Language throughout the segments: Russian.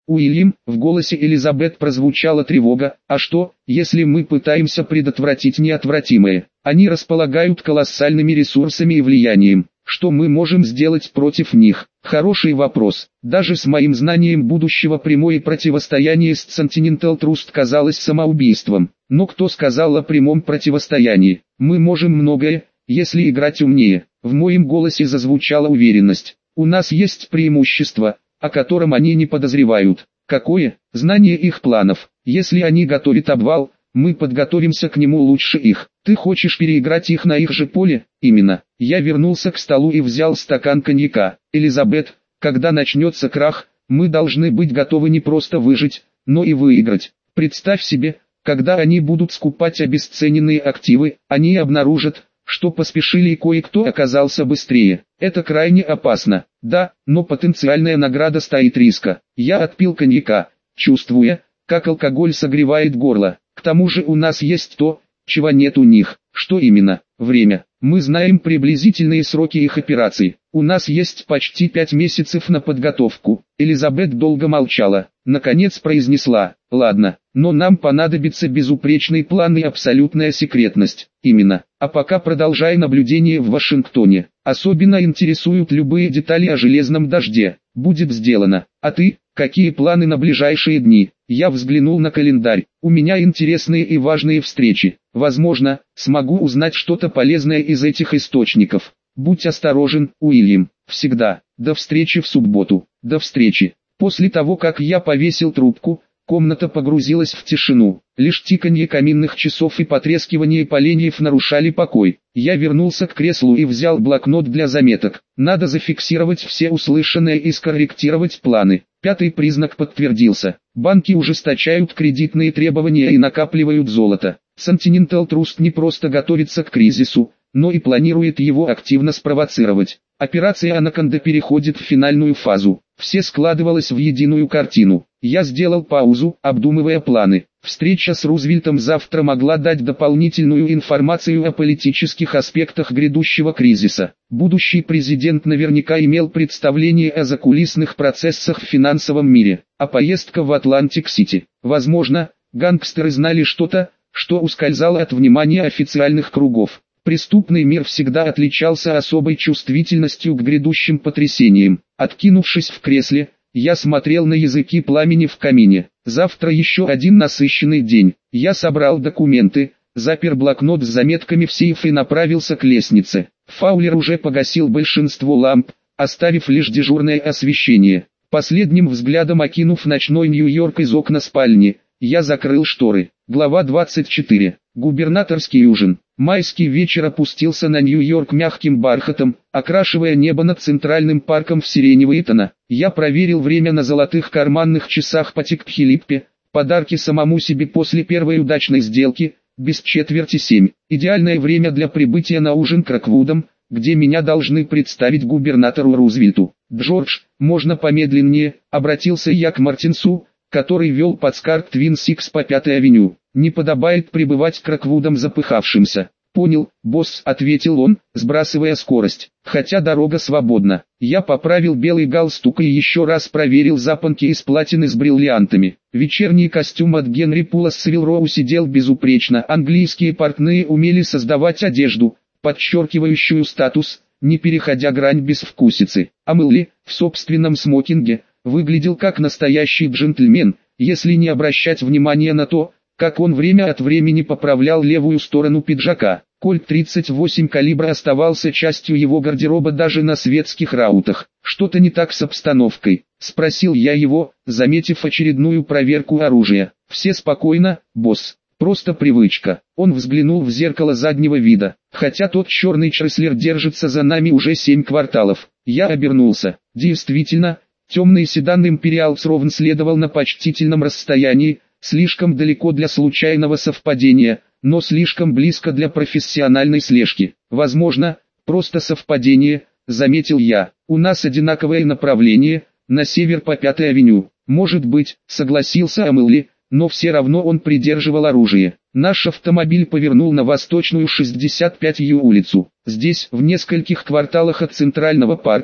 Уильям, в голосе Элизабет прозвучала тревога. А что, если мы пытаемся предотвратить неотвратимое? Они располагают колоссальными ресурсами и влиянием. Что мы можем сделать против них? Хороший вопрос. Даже с моим знанием будущего прямое противостояние с Continental Trust казалось самоубийством. Но кто сказал о прямом противостоянии? Мы можем многое, если играть умнее. В моем голосе зазвучала уверенность. У нас есть преимущество, о котором они не подозревают. Какое? Знание их планов. Если они готовят обвал, мы подготовимся к нему лучше их. Ты хочешь переиграть их на их же поле? Именно. Я вернулся к столу и взял стакан коньяка. Элизабет, когда начнется крах, мы должны быть готовы не просто выжить, но и выиграть. Представь себе, когда они будут скупать обесцененные активы, они обнаружат, что поспешили и кое-кто оказался быстрее. Это крайне опасно. Да, но потенциальная награда стоит риска. Я отпил коньяка, чувствуя, как алкоголь согревает горло. К тому же у нас есть то, чего нет у них. Что именно? Время. Мы знаем приблизительные сроки их операций. У нас есть почти 5 месяцев на подготовку. Элизабет долго молчала. Наконец произнесла: ладно, но нам понадобится безупречный план и абсолютная секретность. Именно. А пока продолжай наблюдение в Вашингтоне. Особенно интересуют любые детали о железном дожде. Будет сделано. А ты, какие планы на ближайшие дни? Я взглянул на календарь. У меня интересные и важные встречи. Возможно, смогу узнать что-то полезное из этих источников. Будь осторожен, Уильям. Всегда. До встречи в субботу. До встречи. После того, как я повесил трубку, комната погрузилась в тишину. Лишь тиканье каминных часов и потрескивание поленьев нарушали покой. Я вернулся к креслу и взял блокнот для заметок. Надо зафиксировать все услышанное и скорректировать планы. Пятый признак подтвердился. Банки ужесточают кредитные требования и накапливают золото. Continental Trust не просто готовится к кризису, но и планирует его активно спровоцировать. Операция Анаконда переходит в финальную фазу. Все складывалось в единую картину. Я сделал паузу, обдумывая планы. Встреча с Рузвельтом завтра могла дать дополнительную информацию о политических аспектах грядущего кризиса. Будущий президент наверняка имел представление о закулисных процессах в финансовом мире. А поездка в Атлантик-Сити. Возможно, гангстеры знали что-то, что ускользало от внимания официальных кругов. Преступный мир всегда отличался особой чувствительностью к грядущим потрясениям. Откинувшись в кресле, я смотрел на языки пламени в камине. Завтра еще один насыщенный день. Я собрал документы, запер блокнот с заметками в сейф и направился к лестнице. Фаулер уже погасил большинство ламп, оставив лишь дежурное освещение. Последним взглядом окинув ночной Нью-Йорк из окна спальни, я закрыл шторы. Глава 24. Губернаторский ужин. Майский вечер опустился на Нью-Йорк мягким бархатом, окрашивая небо над Центральным парком в сиреневые тона. Я проверил время на золотых карманных часах Патик-Пхилиппе, подарки самому себе после первой удачной сделки, без четверти 7. Идеальное время для прибытия на ужин к Роквудам, где меня должны представить губернатору Рузвельту. «Джордж, можно помедленнее?» — обратился я к Мартинсу, который вел подскарт Твин Сикс по 5-й авеню. «Не подобает прибывать к Роквудам запыхавшимся». «Понял, босс», — ответил он, сбрасывая скорость. «Хотя дорога свободна». Я поправил белый галстук и еще раз проверил запонки из платины с бриллиантами. Вечерний костюм от Генри Пула с Севил Роу сидел безупречно. Английские портные умели создавать одежду, подчеркивающую статус, не переходя грань безвкусицы. А Мэлли, в собственном смокинге, выглядел как настоящий джентльмен, если не обращать внимания на то, как он время от времени поправлял левую сторону пиджака. Кольт 38 калибра оставался частью его гардероба даже на светских раутах. «Что-то не так с обстановкой?» — спросил я его, заметив очередную проверку оружия. «Все спокойно, босс. Просто привычка». Он взглянул в зеркало заднего вида. «Хотя тот черный Чреслер держится за нами уже 7 кварталов». Я обернулся. Действительно, темный седан Imperial Srovn следовал на почтительном расстоянии, слишком далеко для случайного совпадения, но слишком близко для профессиональной слежки. «Возможно, просто совпадение», — заметил я. «У нас одинаковое направление, на север по 5-й авеню». «Может быть», — согласился Амелли, но все равно он придерживал оружие. Наш автомобиль повернул на восточную 65-ю улицу. Здесь, в нескольких кварталах от Центрального парка,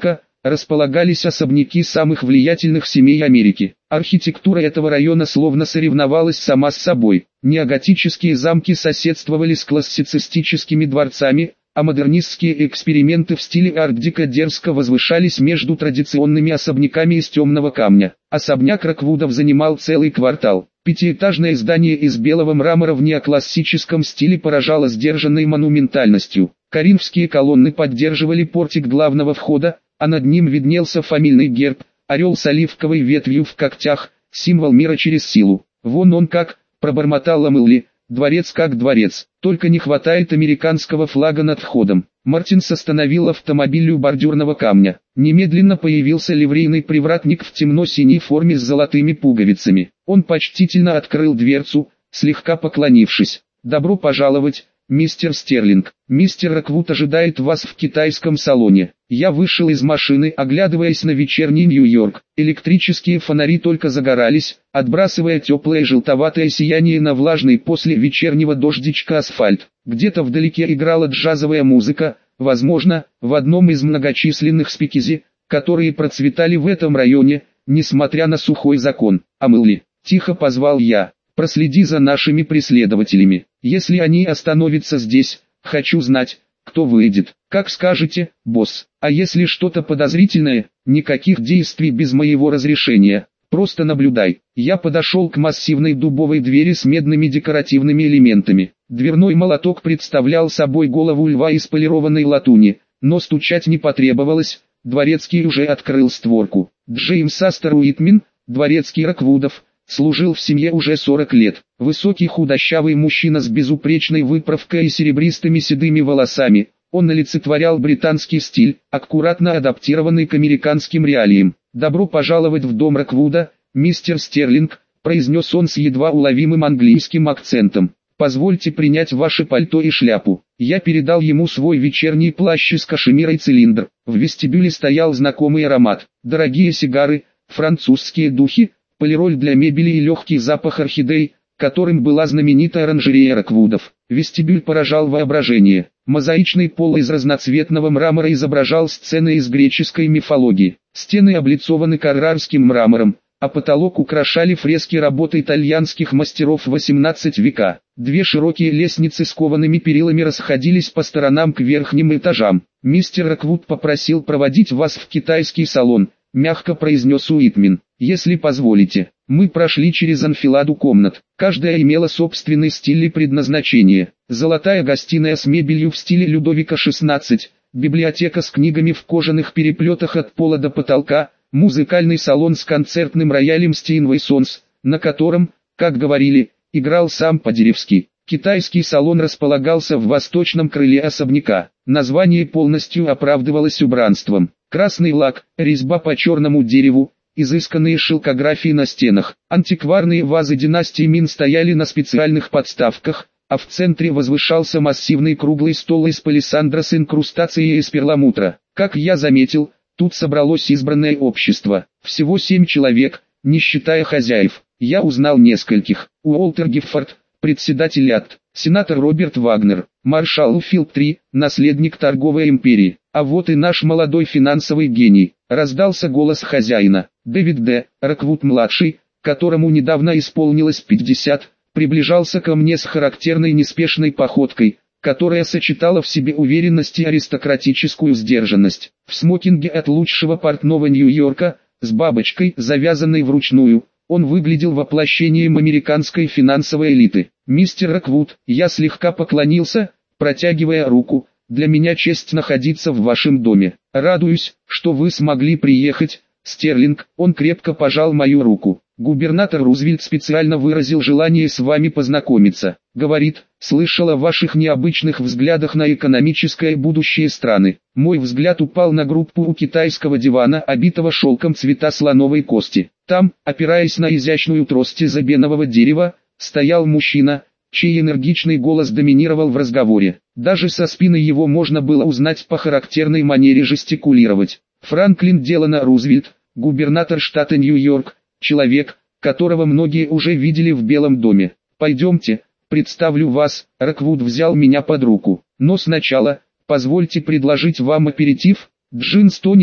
располагались особняки самых влиятельных семей Америки. Архитектура этого района словно соревновалась сама с собой. Неоготические замки соседствовали с классицистическими дворцами, а модернистские эксперименты в стиле арт-деко дерзко возвышались между традиционными особняками из темного камня. Особняк Роквудов занимал целый квартал. Пятиэтажное здание из белого мрамора в неоклассическом стиле поражало сдержанной монументальностью. Коринфские колонны поддерживали портик главного входа, а над ним виднелся фамильный герб, орел с оливковой ветвью в когтях, символ мира через силу. «Вон он как», — пробормотала Мэлли, — «дворец как дворец, только не хватает американского флага над входом». Мартинс остановил автомобиль у бордюрного камня. Немедленно появился ливрейный привратник в темно-синей форме с золотыми пуговицами. Он почтительно открыл дверцу, слегка поклонившись. «Добро пожаловать, мистер Стерлинг. Мистер Роквуд ожидает вас в китайском салоне». Я вышел из машины, оглядываясь на вечерний Нью-Йорк. Электрические фонари только загорались, отбрасывая теплое желтоватое сияние на влажный после вечернего дождичка асфальт. Где-то вдалеке играла джазовая музыка, возможно, в одном из многочисленных спикизи, которые процветали в этом районе, несмотря на сухой закон. «Амэлли», — тихо позвал я, — «проследи за нашими преследователями. Если они остановятся здесь, хочу знать, кто выйдет». «Как скажете, босс. А если что-то подозрительное, никаких действий без моего разрешения. Просто наблюдай». Я подошел к массивной дубовой двери с медными декоративными элементами. Дверной молоток представлял собой голову льва из полированной латуни, но стучать не потребовалось, дворецкий уже открыл створку. Джеймс Астер Уитмен, дворецкий Роквудов, служил в семье уже 40 лет. Высокий худощавый мужчина с безупречной выправкой и серебристыми седыми волосами. Он олицетворял британский стиль, аккуратно адаптированный к американским реалиям. «Добро пожаловать в дом Роквуда, мистер Стерлинг», — произнес он с едва уловимым английским акцентом. «Позвольте принять ваше пальто и шляпу». Я передал ему свой вечерний плащ из кашемира и цилиндр. В вестибюле стоял знакомый аромат. Дорогие сигары, французские духи, полироль для мебели и легкий запах орхидей, которым была знаменита оранжерея Роквудов. Вестибюль поражал воображение. Мозаичный пол из разноцветного мрамора изображал сцены из греческой мифологии. Стены облицованы каррарским мрамором, а потолок украшали фрески работы итальянских мастеров XVIII века. Две широкие лестницы с коваными перилами расходились по сторонам к верхним этажам. «Мистер Роквуд попросил проводить вас в китайский салон», — мягко произнес Уитмен. «Если позволите». Мы прошли через анфиладу комнат. Каждая имела собственный стиль и предназначение. Золотая гостиная с мебелью в стиле Людовика XVI, библиотека с книгами в кожаных переплетах от пола до потолка, музыкальный салон с концертным роялем Steinway Sons, на котором, как говорили, играл сам Падеревский. Китайский салон располагался в восточном крыле особняка. Название полностью оправдывалось убранством. Красный лак, резьба по черному дереву, изысканные шелкографии на стенах. Антикварные вазы династии Мин стояли на специальных подставках, а в центре возвышался массивный круглый стол из палисандра с инкрустацией из перламутра. Как я заметил, тут собралось избранное общество. Всего 7 человек, не считая хозяев. Я узнал нескольких. Уолтер Гиффорд, председатель АТ, сенатор Роберт Вагнер, маршал Филд III, наследник торговой империи. А вот и наш молодой финансовый гений. Раздался голос хозяина. Дэвид Д. Роквуд-младший, которому недавно исполнилось 50, приближался ко мне с характерной неспешной походкой, которая сочетала в себе уверенность и аристократическую сдержанность. В смокинге от лучшего портного Нью-Йорка, с бабочкой, завязанной вручную, он выглядел воплощением американской финансовой элиты. «Мистер Роквуд», я слегка поклонился, протягивая руку, «для меня честь находиться в вашем доме. Радуюсь, что вы смогли приехать, Стерлинг». Он крепко пожал мою руку. «Губернатор Рузвельт специально выразил желание с вами познакомиться. Говорит, слышал о ваших необычных взглядах на экономическое будущее страны». Мой взгляд упал на группу у китайского дивана, обитого шелком цвета слоновой кости. Там, опираясь на изящную трость из эбенового дерева, стоял мужчина, чей энергичный голос доминировал в разговоре. Даже со спины его можно было узнать по характерной манере жестикулировать. Франклин Делано Рузвельт, губернатор штата Нью-Йорк, человек, которого многие уже видели в Белом доме. «Пойдемте, представлю вас». Роквуд взял меня под руку. «Но сначала, позвольте предложить вам аперитив, джин с тоником».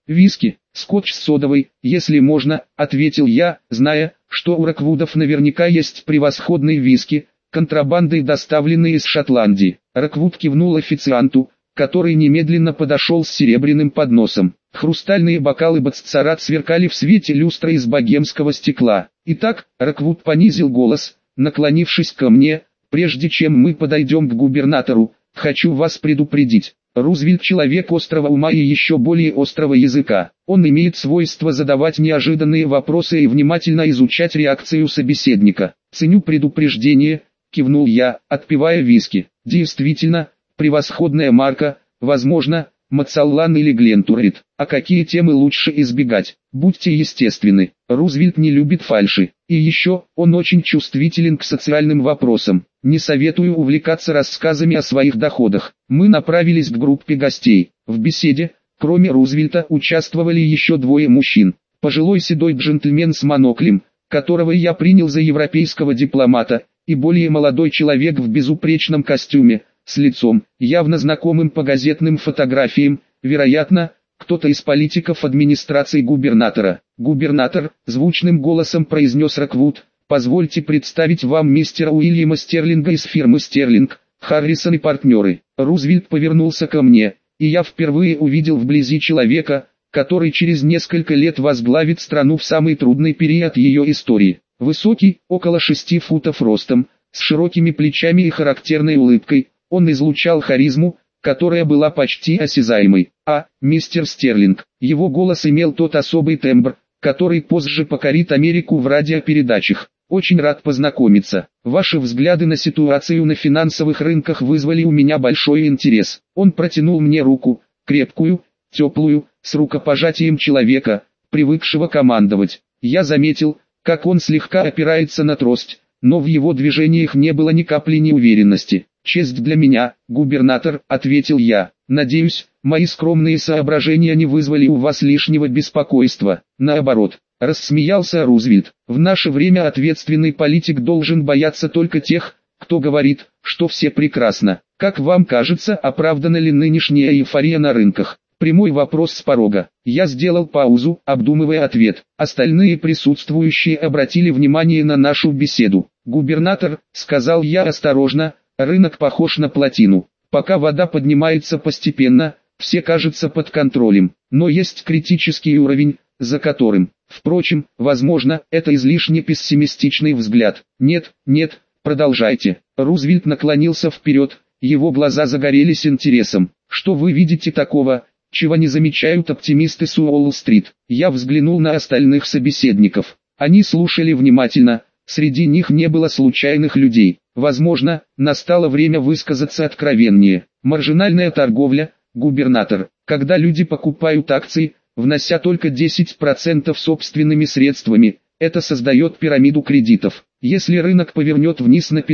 «Виски, скотч с содовой, если можно», — ответил я, зная, что у Роквудов наверняка есть превосходные виски, контрабандой доставленные из Шотландии. Роквуд кивнул официанту, который немедленно подошел с серебряным подносом. Хрустальные бокалы Баццарат сверкали в свете люстры из богемского стекла. «Итак», — Роквуд понизил голос, наклонившись ко мне, «прежде чем мы подойдем к губернатору, хочу вас предупредить. Рузвельт человек острого ума и еще более острого языка. Он имеет свойство задавать неожиданные вопросы и внимательно изучать реакцию собеседника. Ценю предупреждение», — кивнул я, отпивая виски. «Действительно, превосходная марка, возможно, Мацаллан или Глентурит. А какие темы лучше избегать? Будьте естественны. Рузвельт не любит фальши. И еще, он очень чувствителен к социальным вопросам. Не советую увлекаться рассказами о своих доходах». Мы направились к группе гостей. В беседе, кроме Рузвельта, участвовали еще двое мужчин. Пожилой седой джентльмен с моноклем, которого я принял за европейского дипломата, и более молодой человек в безупречном костюме, с лицом, явно знакомым по газетным фотографиям, вероятно, кто-то из политиков администрации губернатора. «Губернатор», — звучным голосом произнес Роквуд, — «позвольте представить вам мистера Уильяма Стерлинга из фирмы Стерлинг, Харрисон и партнеры». Рузвельт повернулся ко мне, и я впервые увидел вблизи человека, который через несколько лет возглавит страну в самый трудный период ее истории. Высокий, около 6 футов ростом, с широкими плечами и характерной улыбкой, он излучал харизму, которая была почти осязаемой. Мистер Стерлинг. Его голос имел тот особый тембр, который позже покорит Америку в радиопередачах. Очень рад познакомиться. Ваши взгляды на ситуацию на финансовых рынках вызвали у меня большой интерес. Он протянул мне руку, крепкую, теплую, с рукопожатием человека, привыкшего командовать. Я заметил, как он слегка опирается на трость, но в его движениях не было ни капли неуверенности. «Честь для меня, губернатор», — ответил я. «Надеюсь, мои скромные соображения не вызвали у вас лишнего беспокойства». «Наоборот», — рассмеялся Рузвельт. «В наше время ответственный политик должен бояться только тех, кто говорит, что все прекрасно. Как вам кажется, оправдана ли нынешняя эйфория на рынках?» Прямой вопрос с порога. Я сделал паузу, обдумывая ответ. Остальные присутствующие обратили внимание на нашу беседу. «Губернатор», — сказал я осторожно, — «рынок похож на плотину. Пока вода поднимается постепенно, все кажется под контролем. Но есть критический уровень, за которым. Впрочем, возможно, это излишне пессимистичный взгляд. Нет, продолжайте». Рузвельт наклонился вперед, его глаза загорелись интересом. «Что вы видите такого, чего не замечают оптимисты с Уолл-стрит?» Я взглянул на остальных собеседников. Они слушали внимательно, среди них не было случайных людей. Возможно, настало время высказаться откровеннее. Маржинальная торговля, губернатор, когда люди покупают акции, внося только 10% собственными средствами, это создает пирамиду кредитов. Если рынок повернет вниз на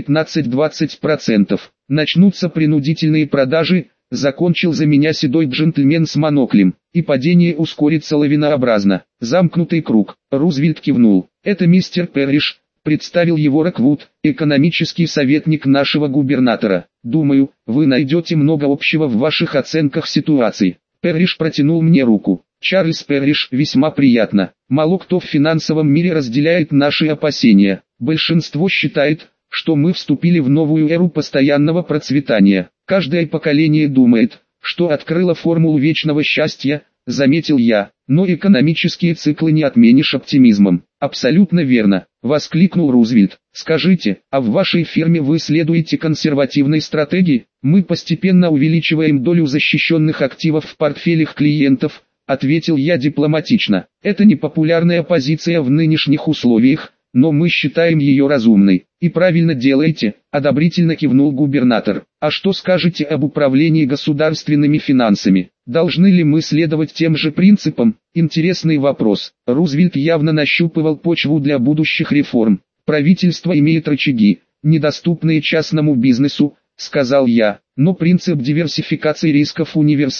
15-20%, начнутся принудительные продажи, закончил за меня седой джентльмен с моноклем, и падение ускорится лавинообразно. Замкнутый круг. Рузвельт кивнул. «Это мистер Перриш», — представил его Роквуд, экономический советник нашего губернатора. «Думаю, вы найдете много общего в ваших оценках ситуации». Перриш протянул мне руку. «Чарльз Перриш, весьма приятно. Мало кто в финансовом мире разделяет наши опасения. Большинство считает, что мы вступили в новую эру постоянного процветания. Каждое поколение думает, что открыло формулу вечного счастья», — заметил я. «Но экономические циклы не отменишь оптимизмом». «Абсолютно верно», — воскликнул Рузвельт. «Скажите, а в вашей фирме вы следуете консервативной стратегии?» «Мы постепенно увеличиваем долю защищенных активов в портфелях клиентов», — ответил я дипломатично. «Это непопулярная позиция в нынешних условиях, но мы считаем ее разумной». «И правильно делаете», — одобрительно кивнул губернатор. «А что скажете об управлении государственными финансами? Должны ли мы следовать тем же принципам?» Интересный вопрос. Рузвельт явно нащупывал почву для будущих реформ. «Правительство имеет рычаги, недоступные частному бизнесу», — сказал я, «но принцип диверсификации рисков универсален.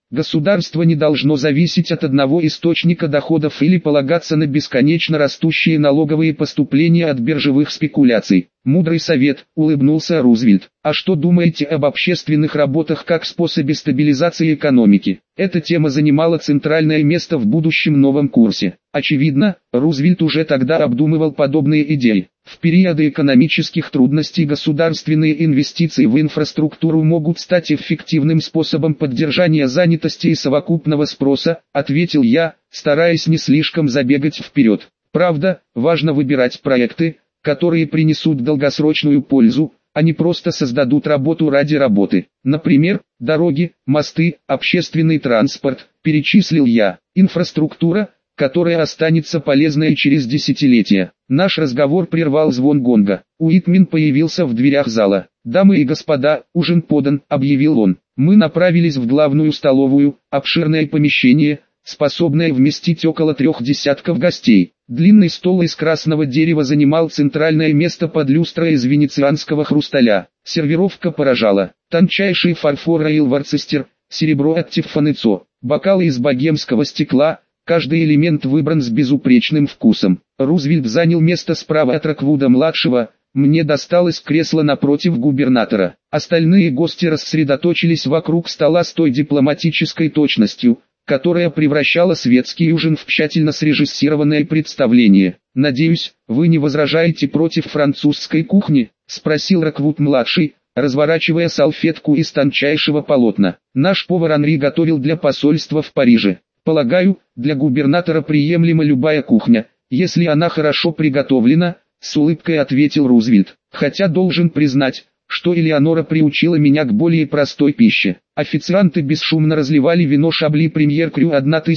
Государство не должно зависеть от одного источника доходов или полагаться на бесконечно растущие налоговые поступления от биржевых спекуляций. Мудрый совет, улыбнулся Рузвельт. А что думаете об общественных работах как способе стабилизации экономики? Эта тема занимала центральное место в будущем новом курсе. Очевидно, Рузвельт уже тогда обдумывал подобные идеи. В периоды экономических трудностей государственные инвестиции в инфраструктуру могут стать эффективным способом поддержания занятости и совокупного спроса, ответил я, стараясь не слишком забегать вперед. Правда, важно выбирать проекты, которые принесут долгосрочную пользу, а не просто создадут работу ради работы. Например, дороги, мосты, общественный транспорт, перечислил я, инфраструктура, которая останется полезной через десятилетия. Наш разговор прервал звон гонга. Уитмен появился в дверях зала. «Дамы и господа, ужин подан», — объявил он. Мы направились в главную столовую, обширное помещение, способное вместить около 3 десятков гостей. Длинный стол из красного дерева занимал центральное место под люстрой из венецианского хрусталя. Сервировка поражала. Тончайший фарфор Роyal Worcester, серебро от Tiffany & Co, бокалы из богемского стекла. Каждый элемент выбран с безупречным вкусом. Рузвельт занял место справа от Роквуда-младшего, мне досталось кресло напротив губернатора. Остальные гости рассредоточились вокруг стола с той дипломатической точностью, которая превращала светский ужин в тщательно срежиссированное представление. «Надеюсь, вы не возражаете против французской кухни?» – спросил Роквуд-младший, разворачивая салфетку из тончайшего полотна. «Наш повар Анри готовил для посольства в Париже. Полагаю, для губернатора приемлема любая кухня, если она хорошо приготовлена», — с улыбкой ответил Рузвельт. «Хотя должен признать, что Элеонора приучила меня к более простой пище». Официанты бесшумно разливали вино Шабли Премьер Крю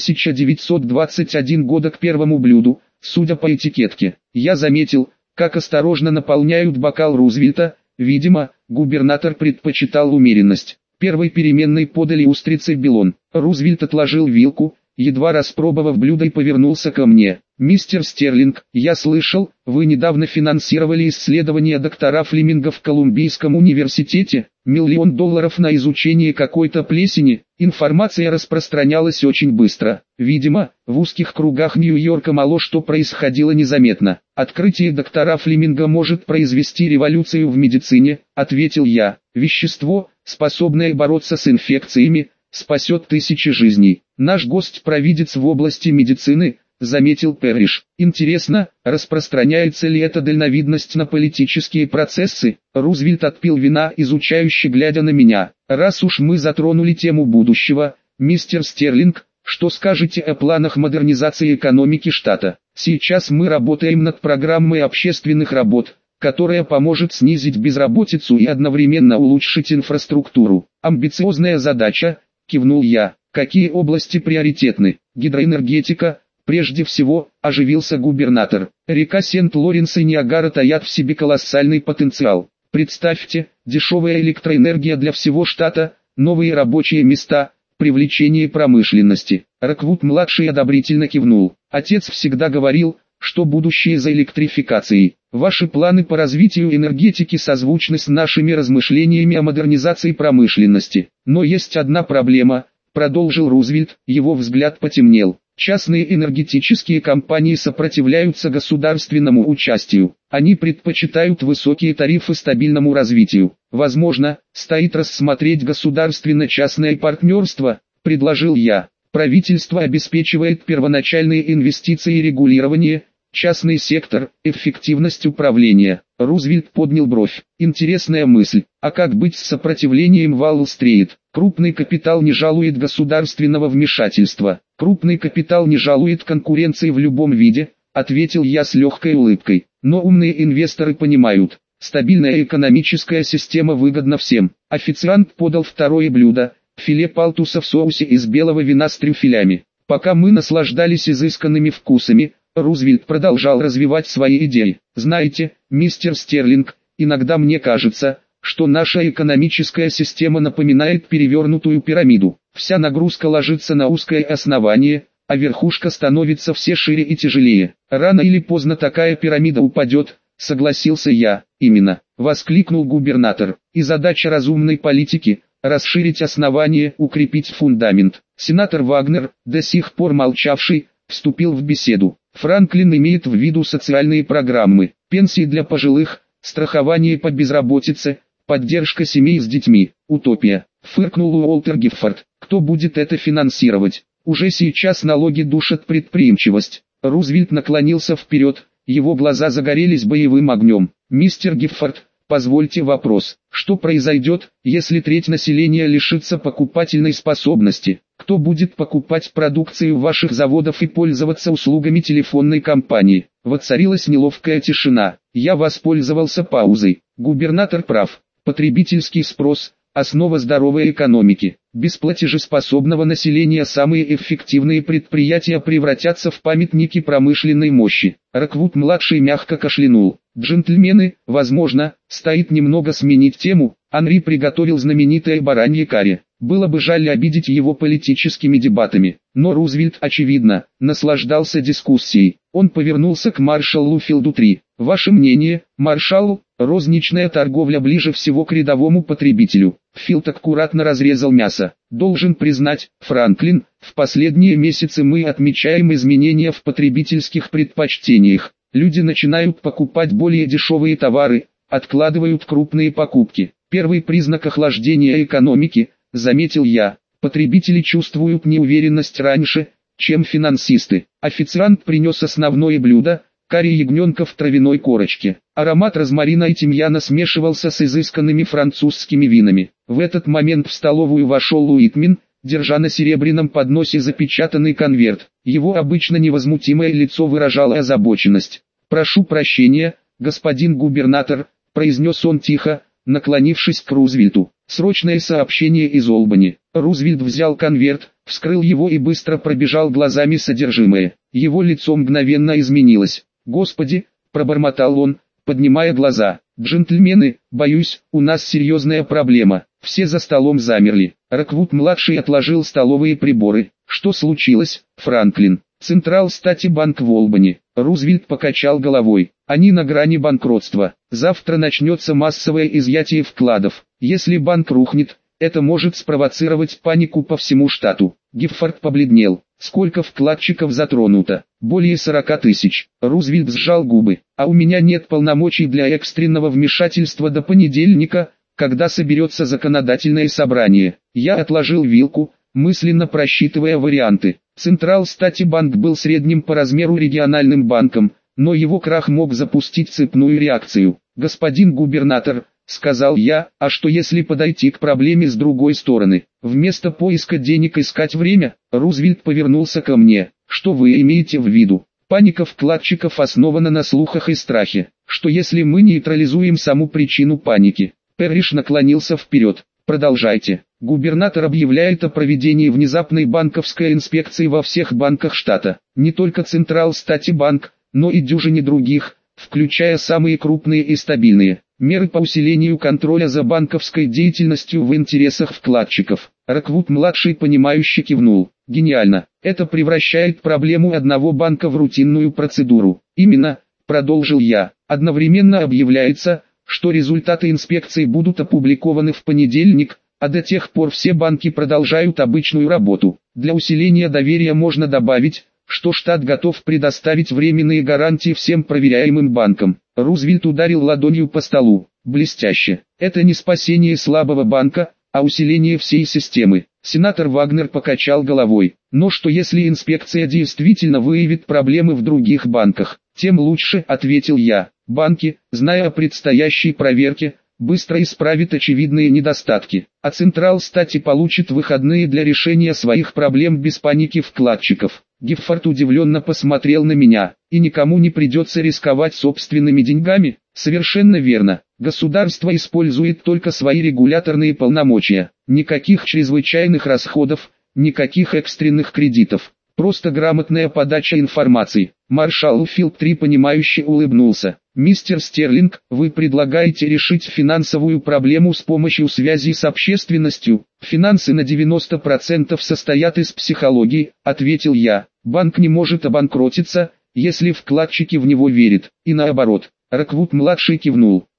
1921 года к первому блюду, судя по этикетке. Я заметил, как осторожно наполняют бокал Рузвельта, видимо, губернатор предпочитал умеренность. Первой переменной подали устрицы Белон. Рузвельт отложил вилку, едва распробовав блюдо и повернулся ко мне. «Мистер Стерлинг, я слышал, вы недавно финансировали исследования доктора Флеминга в Колумбийском университете, $1 миллион на изучение какой-то плесени». Информация распространялась очень быстро. Видимо, в узких кругах Нью-Йорка мало что происходило незаметно. «Открытие доктора Флеминга может произвести революцию в медицине», — ответил я. «Вещество, способное бороться с инфекциями, спасет тысячи жизней». «Наш гость-провидец в области медицины», — заметил Перриш. «Интересно, распространяется ли эта дальновидность на политические процессы?» Рузвельт отпил вина, изучающе глядя на меня. «Раз уж мы затронули тему будущего, мистер Стерлинг, что скажете о планах модернизации экономики штата? Сейчас мы работаем над программой общественных работ, которая поможет снизить безработицу и одновременно улучшить инфраструктуру. Амбициозная задача», — кивнул я. «Какие области приоритетны?» «Гидроэнергетика». «Прежде всего», — оживился губернатор, «река Сент-Лоренс и Ниагара таят в себе колоссальный потенциал. Представьте, дешевая электроэнергия для всего штата, новые рабочие места, привлечение промышленности». Роквуд-младший одобрительно кивнул. «Отец всегда говорил, что будущее за электрификацией. Ваши планы по развитию энергетики созвучны с нашими размышлениями о модернизации промышленности. Но есть одна проблема», — продолжил Рузвельт, его взгляд потемнел. «Частные энергетические компании сопротивляются государственному участию. Они предпочитают высокие тарифы стабильному развитию. Возможно, стоит рассмотреть государственно-частное партнерство», — предложил я. «Правительство обеспечивает первоначальные инвестиции и регулирование, частный сектор, эффективность управления». Рузвельт поднял бровь. «Интересная мысль. А как быть с сопротивлением Уолл-стрит? Крупный капитал не жалует государственного вмешательства. Крупный капитал не жалует конкуренции в любом виде», — ответил я с легкой улыбкой. «Но умные инвесторы понимают, стабильная экономическая система выгодна всем». Официант подал второе блюдо, филе палтуса в соусе из белого вина с трюфелями. Пока мы наслаждались изысканными вкусами, Рузвельт продолжал развивать свои идеи. «Знаете, мистер Стерлинг, иногда мне кажется, что наша экономическая система напоминает перевернутую пирамиду. Вся нагрузка ложится на узкое основание, а верхушка становится все шире и тяжелее. Рано или поздно такая пирамида упадет», — согласился я. «Именно», — воскликнул губернатор. «И задача разумной политики — расширить основание, укрепить фундамент. Сенатор Вагнер, до сих пор молчавший, вступил в беседу. Франклин имеет в виду социальные программы, пенсии для пожилых, страхование по безработице, поддержка семей с детьми. Утопия. Фыркнул Уолтер Гиффорд. Кто будет это финансировать? Уже сейчас налоги душат предприимчивость. Рузвельт наклонился вперед, его глаза загорелись боевым огнем. Мистер Гиффорд, позвольте вопрос. Что произойдет, если треть населения лишится покупательной способности? Кто будет покупать продукцию ваших заводов и пользоваться услугами телефонной компании? Воцарилась неловкая тишина. Я воспользовался паузой. Губернатор прав. Потребительский спрос – основа здоровой экономики. Без платежеспособного населения самые эффективные предприятия превратятся в памятники промышленной мощи. Роквуд-младший мягко кашлянул. Джентльмены, возможно, стоит немного сменить тему. Анри приготовил знаменитое баранье карри. Было бы жаль обидеть его политическими дебатами. Но Рузвельт, очевидно, наслаждался дискуссией. Он повернулся к маршалу Филду 3. Ваше мнение, маршал? Розничная торговля ближе всего к рядовому потребителю. Филд аккуратно разрезал мясо. Должен признать, Франклин, в последние месяцы мы отмечаем изменения в потребительских предпочтениях. Люди начинают покупать более дешевые товары, откладывают крупные покупки. Первый признак охлаждения экономики, заметил я. Потребители чувствуют неуверенность раньше, чем финансисты. Официант принес основное блюдо, карри ягненка в травяной корочке. Аромат розмарина и тимьяна смешивался с изысканными французскими винами. В этот момент в столовую вошел Уитмен, держа на серебряном подносе запечатанный конверт. Его обычно невозмутимое лицо выражало озабоченность. «Прошу прощения, господин губернатор», — произнес он тихо, наклонившись к Рузвельту. «Срочное сообщение из Олбани». Рузвельт взял конверт, вскрыл его и быстро пробежал глазами содержимое. Его лицо мгновенно изменилось. «Господи», — пробормотал он, поднимая глаза. «Джентльмены, боюсь, у нас серьезная проблема». Все за столом замерли. Роквуд-младший отложил столовые приборы. «Что случилось, Франклин?» «Централ Стати Банк в Олбани». Рузвельт покачал головой. «Они на грани банкротства. Завтра начнется массовое изъятие вкладов. Если банк рухнет, это может спровоцировать панику по всему штату». Гиффорд побледнел. «Сколько вкладчиков затронуто?» «Более 40 тысяч». Рузвельт сжал губы. «А у меня нет полномочий для экстренного вмешательства до понедельника, когда соберется законодательное собрание». Я отложил вилку, мысленно просчитывая варианты. Централ Стати Банк был средним по размеру региональным банком, но его крах мог запустить цепную реакцию. «Господин губернатор», — сказал я, — «а что если подойти к проблеме с другой стороны? Вместо поиска денег искать время?» Рузвельт повернулся ко мне. «Что вы имеете в виду?» «Паника вкладчиков основана на слухах и страхе. Что если мы нейтрализуем саму причину паники?» Перриш наклонился вперед. «Продолжайте». Губернатор объявляет о проведении внезапной банковской инспекции во всех банках штата. Не только Централ Стати Банк, но и дюжине других, включая самые крупные и стабильные. Меры по усилению контроля за банковской деятельностью в интересах вкладчиков. Роквуд-младший понимающе кивнул. «Гениально. Это превращает проблему одного банка в рутинную процедуру». «Именно», — продолжил я. «Одновременно объявляется, что результаты инспекции будут опубликованы в понедельник, а до тех пор все банки продолжают обычную работу. Для усиления доверия можно добавить, что штат готов предоставить временные гарантии всем проверяемым банкам». Рузвельт ударил ладонью по столу. «Блестяще. Это не спасение слабого банка, а усиление всей системы». Сенатор Вагнер покачал головой. «Но что если инспекция действительно выявит проблемы в других банках?» «Тем лучше», — ответил я. «Банки, зная о предстоящей проверке, быстро исправит очевидные недостатки, а Централ Стати получит выходные для решения своих проблем без паники вкладчиков». Гиффорд удивленно посмотрел на меня. «И никому не придется рисковать собственными деньгами?» «Совершенно верно. Государство использует только свои регуляторные полномочия. Никаких чрезвычайных расходов, никаких экстренных кредитов. Просто грамотная подача информации». Маршал Филд 3 понимающе улыбнулся. «Мистер Стерлинг, вы предлагаете решить финансовую проблему с помощью связи с общественностью?» «Финансы на 90% состоят из психологии», — ответил я. «Банк не может обанкротиться, если вкладчики в него верят, и наоборот». Роквуд-младший кивнул.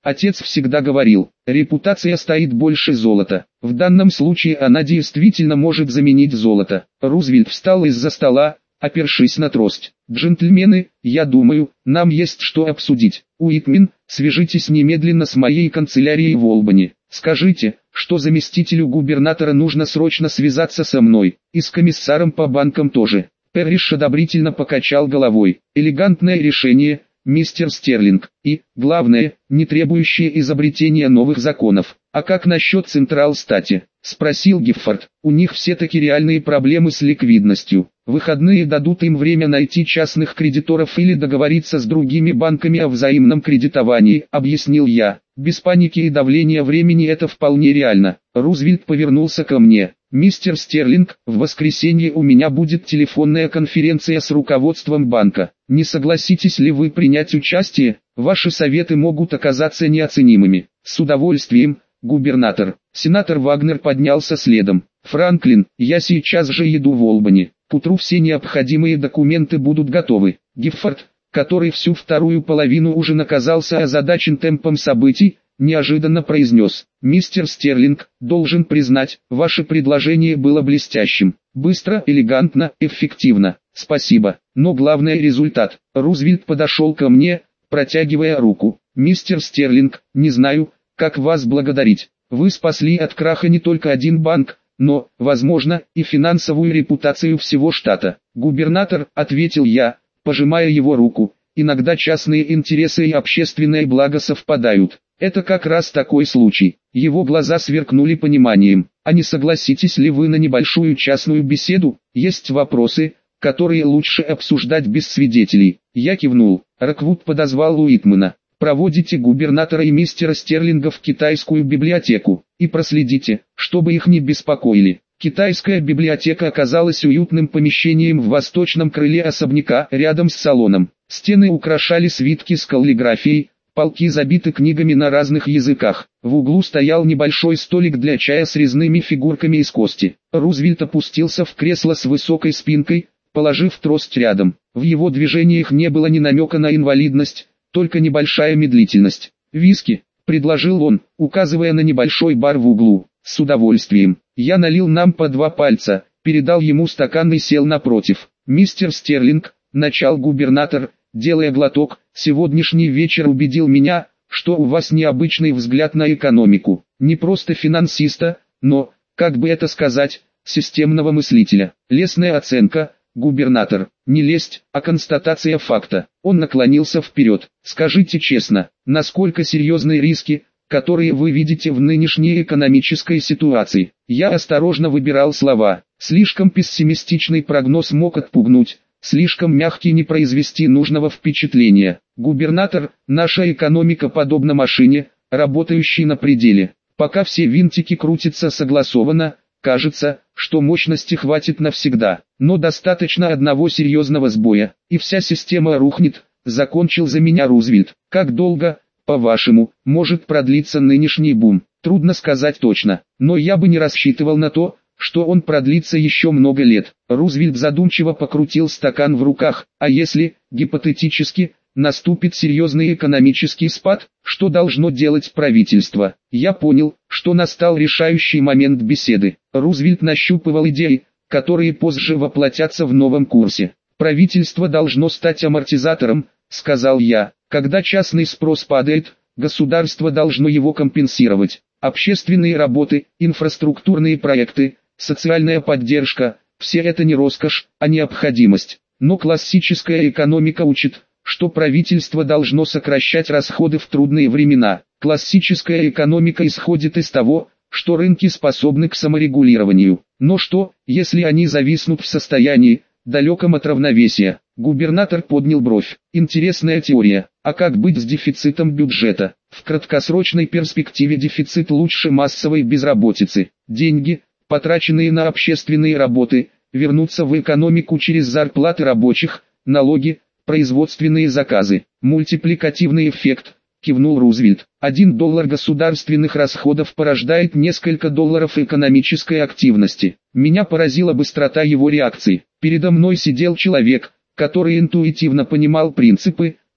Отец всегда говорил, репутация стоит больше золота. В данном случае она действительно может заменить золото. Рузвельт встал из-за стола, опершись на трость. «Джентльмены, я думаю, нам есть что обсудить. Уитмен, свяжитесь немедленно с моей канцелярией в Олбани. Скажите, что заместителю губернатора нужно срочно связаться со мной, и с комиссаром по банкам тоже». Перриш одобрительно покачал головой. «Элегантное решение, мистер Стерлинг, и, главное, не требующее изобретения новых законов. А как насчет Централ Стати?» — спросил Гиффорд. «У них все-таки реальные проблемы с ликвидностью. Выходные дадут им время найти частных кредиторов или договориться с другими банками о взаимном кредитовании», — объяснил я. «Без паники и давления времени это вполне реально». Рузвельт повернулся ко мне. «Мистер Стерлинг, в воскресенье у меня будет телефонная конференция с руководством банка. Не согласитесь ли вы принять участие? Ваши советы могут оказаться неоценимыми». «С удовольствием, губернатор». Сенатор Вагнер поднялся следом. «Франклин, я сейчас же еду в Олбани. К утру все необходимые документы будут готовы». Гиффорд, который всю вторую половину ужина казался озадачен темпом событий, неожиданно произнес: «Мистер Стерлинг, должен признать, ваше предложение было блестящим. Быстро, элегантно, эффективно. Спасибо. Но главное — результат». Рузвельт подошел ко мне, протягивая руку. «Мистер Стерлинг, не знаю, как вас благодарить. Вы спасли от краха не только один банк, но, возможно, и финансовую репутацию всего штата». «Губернатор», — ответил я, пожимая его руку, — «иногда частные интересы и общественное благо совпадают. Это как раз такой случай». Его глаза сверкнули пониманием. «А не согласитесь ли вы на небольшую частную беседу? Есть вопросы, которые лучше обсуждать без свидетелей». Я кивнул. Роквуд подозвал Уитмена. «Проводите губернатора и мистера Стерлинга в китайскую библиотеку, и проследите, чтобы их не беспокоили». Китайская библиотека оказалась уютным помещением в восточном крыле особняка, рядом с салоном. Стены украшали свитки с каллиграфией, полки забиты книгами на разных языках. В углу стоял небольшой столик для чая с резными фигурками из кости. Рузвельт опустился в кресло с высокой спинкой, положив трость рядом. В его движениях не было ни намека на инвалидность, только небольшая медлительность. «Виски», — предложил он, указывая на небольшой бар в углу. «С удовольствием». Я налил нам по 2 пальца, передал ему стакан и сел напротив. «Мистер Стерлинг», — начал губернатор, делая глоток, — «сегодняшний вечер убедил меня, что у вас необычный взгляд на экономику. Не просто финансиста, но, как бы это сказать, системного мыслителя. Лестная оценка, губернатор. Не лесть, а констатация факта». Он наклонился вперед. «Скажите честно, насколько серьезны риски, которые вы видите в нынешней экономической ситуации?» Я осторожно выбирал слова. Слишком пессимистичный прогноз мог отпугнуть, слишком мягкий не произвести нужного впечатления. «Губернатор, наша экономика подобна машине, работающей на пределе. Пока все винтики крутятся согласованно, кажется, что мощности хватит навсегда. Но достаточно одного серьезного сбоя, и вся система рухнет», — закончил за меня Рузвельт. «Как долго, по-вашему, может продлиться нынешний бум? Трудно сказать точно, но я бы не рассчитывал на то, что он продлится еще много лет». Рузвельт задумчиво покрутил стакан в руках. «А если, гипотетически, наступит серьезный экономический спад, что должно делать правительство?» Я понял, что настал решающий момент беседы. Рузвельт нащупывал идеи, которые позже воплотятся в новом курсе. «Правительство должно стать амортизатором», — сказал я. «Когда частный спрос падает, государство должно его компенсировать. Общественные работы, инфраструктурные проекты, социальная поддержка – все это не роскошь, а необходимость. Но классическая экономика учит, что правительство должно сокращать расходы в трудные времена. Классическая экономика исходит из того, что рынки способны к саморегулированию. Но что, если они зависнут в состоянии, далеком от равновесия?» Губернатор поднял бровь. «Интересная теория. А как быть с дефицитом бюджета? В краткосрочной перспективе дефицит лучше массовой безработицы. Деньги, потраченные на общественные работы, вернутся в экономику через зарплаты рабочих, налоги, производственные заказы. Мультипликативный эффект», — кивнул Рузвельт. $1 государственных расходов порождает несколько долларов экономической активности. Меня поразила быстрота его реакции. Передо мной сидел человек, который интуитивно понимал принципы,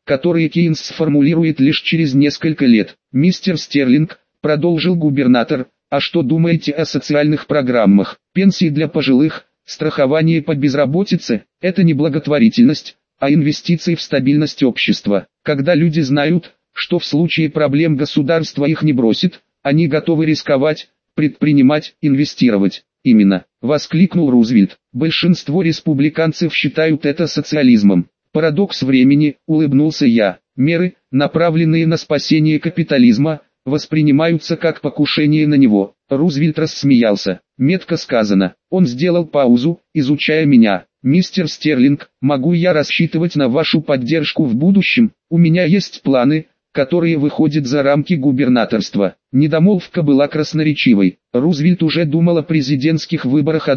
которые Кейнс сформулирует лишь через несколько лет. Мистер Стерлинг, продолжил губернатор, а что думаете о социальных программах? Пенсии для пожилых, страхование по безработице – это не благотворительность, а инвестиции в стабильность общества. Когда люди знают, что в случае проблем государство их не бросит, они готовы рисковать, предпринимать, инвестировать. Именно, воскликнул Рузвельт. Большинство республиканцев считают это социализмом. Парадокс времени, улыбнулся я. Меры, направленные на спасение капитализма, воспринимаются как покушение на него. Рузвельт рассмеялся. Метко сказано. Он сделал паузу, изучая меня. Мистер Стерлинг, могу я рассчитывать на вашу поддержку в будущем? У меня есть планы, которые выходят за рамки губернаторства. Недомолвка была красноречивой. Рузвельт уже думал о президентских выборах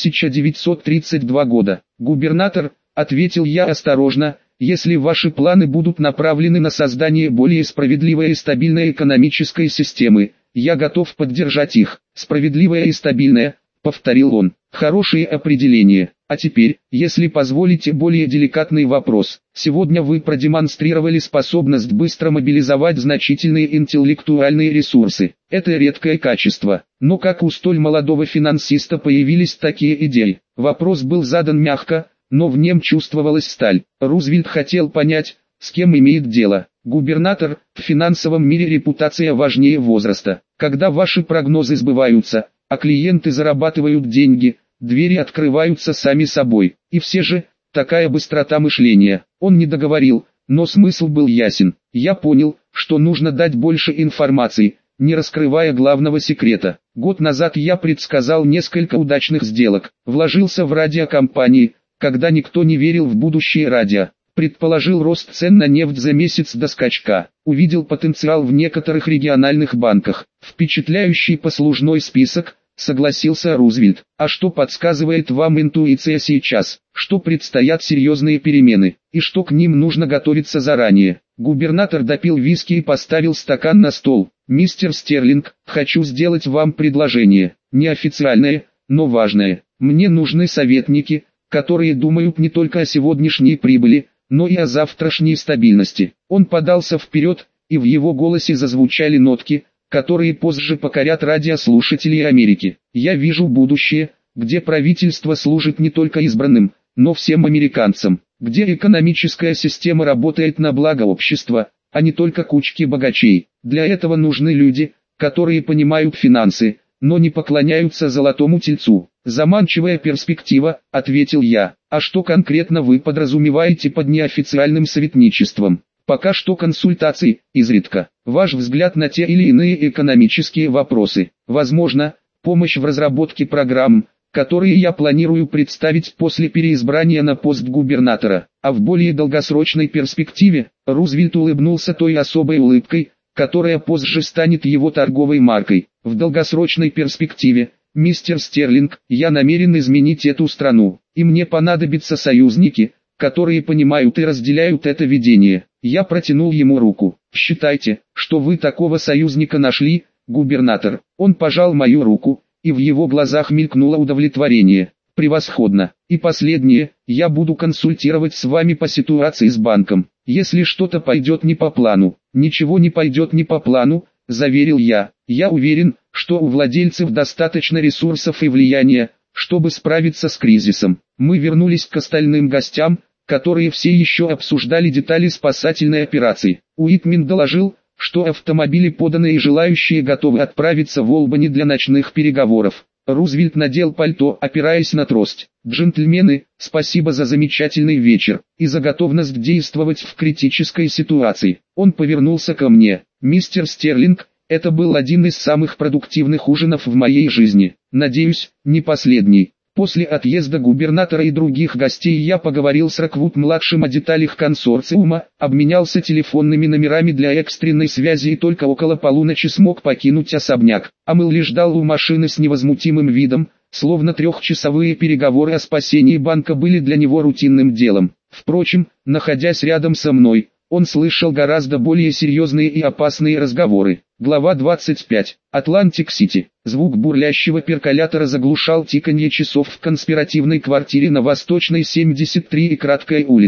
1932 года. «Губернатор», — ответил я осторожно, — «если ваши планы будут направлены на создание более справедливой и стабильной экономической системы, я готов поддержать их». «Справедливая и стабильная», — повторил он. «Хорошее определение. А теперь, если позволите, более деликатный вопрос. Сегодня вы продемонстрировали способность быстро мобилизовать значительные интеллектуальные ресурсы. Это редкое качество. Но как у столь молодого финансиста появились такие идеи?» Вопрос был задан мягко, но в нем чувствовалась сталь. Рузвельт хотел понять, с кем имеет дело. «Губернатор, в финансовом мире репутация важнее возраста. Когда ваши прогнозы сбываются, а клиенты зарабатывают деньги, двери открываются сами собой. И все же, такая быстрота мышления». Он не договорил, но смысл был ясен. Я понял, что нужно дать больше информации, не раскрывая главного секрета. Год назад я предсказал несколько удачных сделок, вложился в радиокомпании, когда никто не верил в будущее радио. Предположил рост цен на нефть за месяц до скачка. Увидел потенциал в некоторых региональных банках. Впечатляющий послужной список, согласился Рузвельт. А что подсказывает вам интуиция сейчас? Что предстоят серьезные перемены, и что к ним нужно готовиться заранее? Губернатор допил виски и поставил стакан на стол. «Мистер Стерлинг, хочу сделать вам предложение. Неофициальное, но важное. Мне нужны советники, которые думают не только о сегодняшней прибыли, но и о завтрашней стабильности». Он подался вперед, и в его голосе зазвучали нотки, которые позже покорят радиослушателей Америки. «Я вижу будущее, где правительство служит не только избранным, но всем американцам, где экономическая система работает на благо общества, а не только кучки богачей. Для этого нужны люди, которые понимают финансы, но не поклоняются золотому тельцу». «Заманчивая перспектива», — ответил я. «А что конкретно вы подразумеваете под неофициальным советничеством?» «Пока что консультации, изредка. Ваш взгляд на те или иные экономические вопросы. Возможно, помощь в разработке программ, которые я планирую представить после переизбрания на пост губернатора. А в более долгосрочной перспективе», — Рузвельт улыбнулся той особой улыбкой, которая позже станет его торговой маркой. «В долгосрочной перспективе, мистер Стерлинг, я намерен изменить эту страну, и мне понадобятся союзники, которые понимают и разделяют это видение». Я протянул ему руку. «Считайте, что вы такого союзника нашли, губернатор». Он пожал мою руку, и в его глазах мелькнуло удовлетворение. «Превосходно. И последнее, я буду консультировать с вами по ситуации с банком. Если что-то пойдет не по плану». «Ничего не пойдет не по плану», — заверил я. «Я уверен, что у владельцев достаточно ресурсов и влияния, чтобы справиться с кризисом». Мы вернулись к остальным гостям, которые все еще обсуждали детали спасательной операции. Уитмен доложил, что автомобили поданы и желающие готовы отправиться в Олбани для ночных переговоров. Рузвельт надел пальто, опираясь на трость. «Джентльмены, спасибо за замечательный вечер и за готовность действовать в критической ситуации». Он повернулся ко мне. «Мистер Стерлинг, это был один из самых продуктивных ужинов в моей жизни. Надеюсь, не последний». После отъезда губернатора и других гостей я поговорил с Роквуд-младшим о деталях консорциума, обменялся телефонными номерами для экстренной связи и только около полуночи смог покинуть особняк. А Мэлли ждал у машины с невозмутимым видом, словно трехчасовые переговоры о спасении банка были для него рутинным делом. Впрочем, находясь рядом со мной, он слышал гораздо более серьезные и опасные разговоры. Глава 25. Атлантик-Сити. Звук бурлящего перколятора заглушал тиканье часов в конспиративной квартире на Восточной 73 и Краткой улице.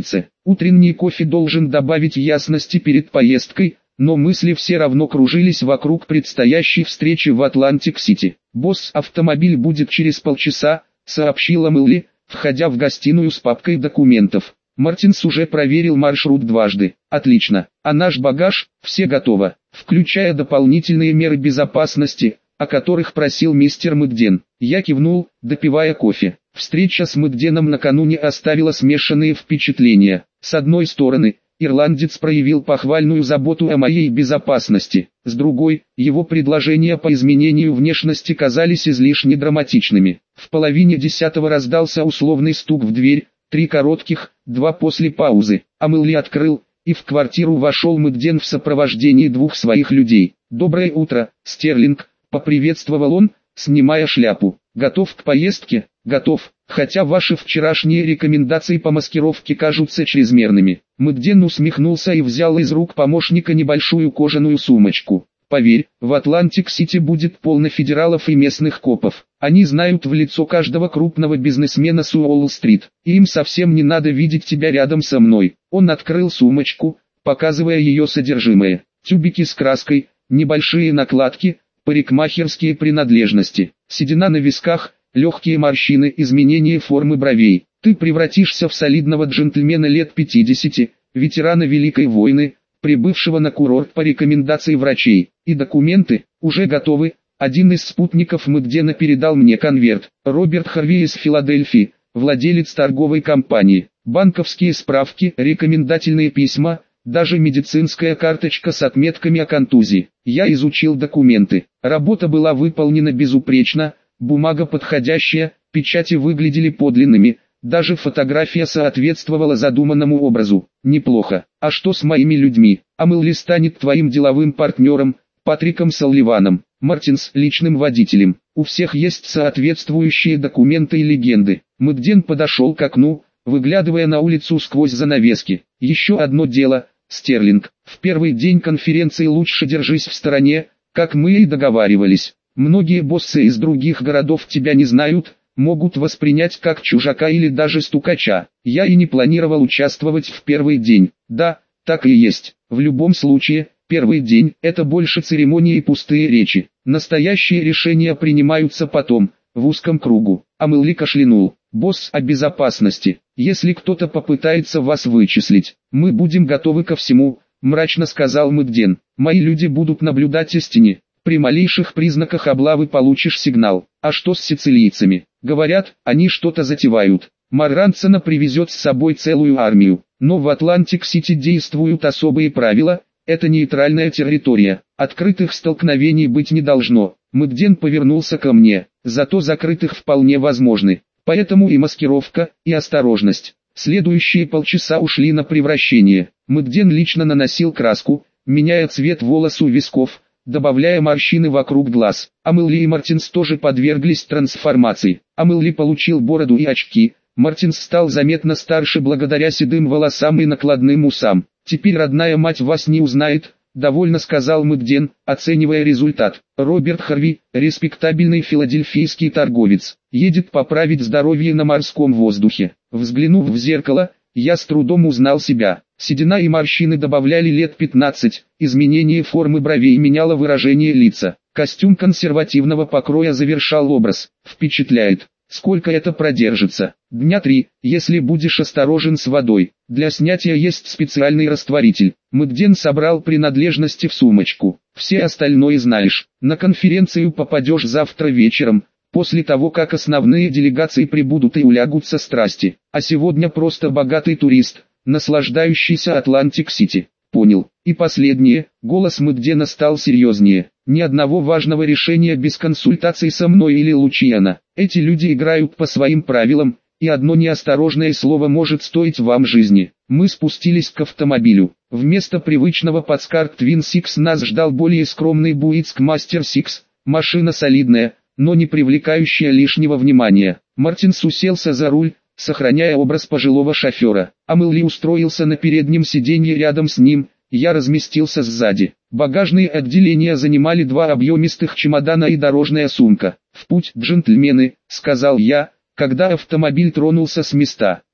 Утренний кофе должен добавить ясности перед поездкой, но мысли все равно кружились вокруг предстоящей встречи в Атлантик-Сити. «Босс, автомобиль будет через полчаса», — сообщила Мэлли, входя в гостиную с папкой документов. Мартинс уже проверил маршрут дважды. «Отлично. А наш багаж, все готово, включая дополнительные меры безопасности, о которых просил мистер Мэгден». Я кивнул, допивая кофе. Встреча с Мэгденом накануне оставила смешанные впечатления. С одной стороны, ирландец проявил похвальную заботу о моей безопасности. С другой, его предложения по изменению внешности казались излишне драматичными. В половине 10-го раздался условный стук в дверь, 3 коротких, 2 после паузы. Мэлли открыл, и в квартиру вошел Мэгден в сопровождении 2 своих людей. «Доброе утро, Стерлинг», — поприветствовал он, снимая шляпу. «Готов к поездке?» «Готов, хотя ваши вчерашние рекомендации по маскировке кажутся чрезмерными». Мэгден усмехнулся и взял из рук помощника небольшую кожаную сумочку. «Поверь, в Атлантик-Сити будет полно федералов и местных копов. Они знают в лицо каждого крупного бизнесмена с Уолл-стрит, и им совсем не надо видеть тебя рядом со мной». Он открыл сумочку, показывая ее содержимое. Тюбики с краской, небольшие накладки, парикмахерские принадлежности, седина на висках, легкие морщины, изменение формы бровей. Ты превратишься в солидного джентльмена лет 50, ветерана Великой войны, прибывшего на курорт по рекомендации врачей. И документы уже готовы. Один из спутников Мэгдена передал мне конверт. Роберт Харви из Филадельфии, владелец торговой компании. Банковские справки, рекомендательные письма, даже медицинская карточка с отметками о контузии. Я изучил документы. Работа была выполнена безупречно, бумага подходящая, печати выглядели подлинными, даже фотография соответствовала задуманному образу. Неплохо. А что с моими людьми? Мэлли станет твоим деловым партнером, Патриком Салливаном, Мартинс личным водителем. У всех есть соответствующие документы и легенды. Мэгден подошел к окну, выглядывая на улицу сквозь занавески. Еще одно дело, Стерлинг. В первый день конференции лучше держись в стороне, как мы и договаривались. Многие боссы из других городов тебя не знают, могут воспринять как чужака или даже стукача. Я и не планировал участвовать в первый день. Да, так и есть. В любом случае, первый день – это больше церемонии и пустые речи. Настоящие решения принимаются потом, в узком кругу. Мэлли кашлянул. «Босс о безопасности. Если кто-то попытается вас вычислить, мы будем готовы ко всему», – мрачно сказал Мэгден. «Мои люди будут наблюдать из тени. При малейших признаках облавы получишь сигнал. А что с сицилийцами? Говорят, они что-то затевают. Марранцена привезет с собой целую армию. Но в Атлантик-Сити действуют особые правила, это нейтральная территория. Открытых столкновений быть не должно». Мэгден повернулся ко мне. «Зато закрытых вполне возможны. Поэтому и маскировка, и осторожность». Следующие полчаса ушли на превращение. Мэгден лично наносил краску, меняя цвет волос у висков, добавляя морщины вокруг глаз. Мэлли и Мартинс тоже подверглись трансформации. Мэлли получил бороду и очки. Мартинс стал заметно старше благодаря седым волосам и накладным усам. «Теперь родная мать вас не узнает», — довольно сказал Мэгден, оценивая результат. Роберт Харви, респектабельный филадельфийский торговец, едет поправить здоровье на морском воздухе. Взглянув в зеркало, я с трудом узнал себя. Седина и морщины добавляли лет 15, изменение формы бровей меняло выражение лица. Костюм консервативного покроя завершал образ. Впечатляет. Сколько это продержится? Дня 3, если будешь осторожен с водой. Для снятия есть специальный растворитель. Мэгден собрал принадлежности в сумочку. Все остальное знаешь. На конференцию попадешь завтра вечером, после того как основные делегации прибудут и улягутся страсти. А сегодня просто богатый турист, наслаждающийся Атлантик-Сити. Понял. И последнее, голос Мэгдена стал серьезнее. Ни одного важного решения без консультаций со мной или Лучиана. Эти люди играют по своим правилам, и одно неосторожное слово может стоить вам жизни. Мы спустились к автомобилю. Вместо привычного Подскарт Twin Six нас ждал более скромный Буицк Master Six. Машина солидная, но не привлекающая лишнего внимания. Мартинс уселся за руль, сохраняя образ пожилого шофера. Мэлли устроился на переднем сиденье рядом с ним, я разместился сзади. Багажные отделения занимали 2 объемистых чемодана и дорожная сумка. «В путь, джентльмены», — сказал я, когда автомобиль тронулся с места.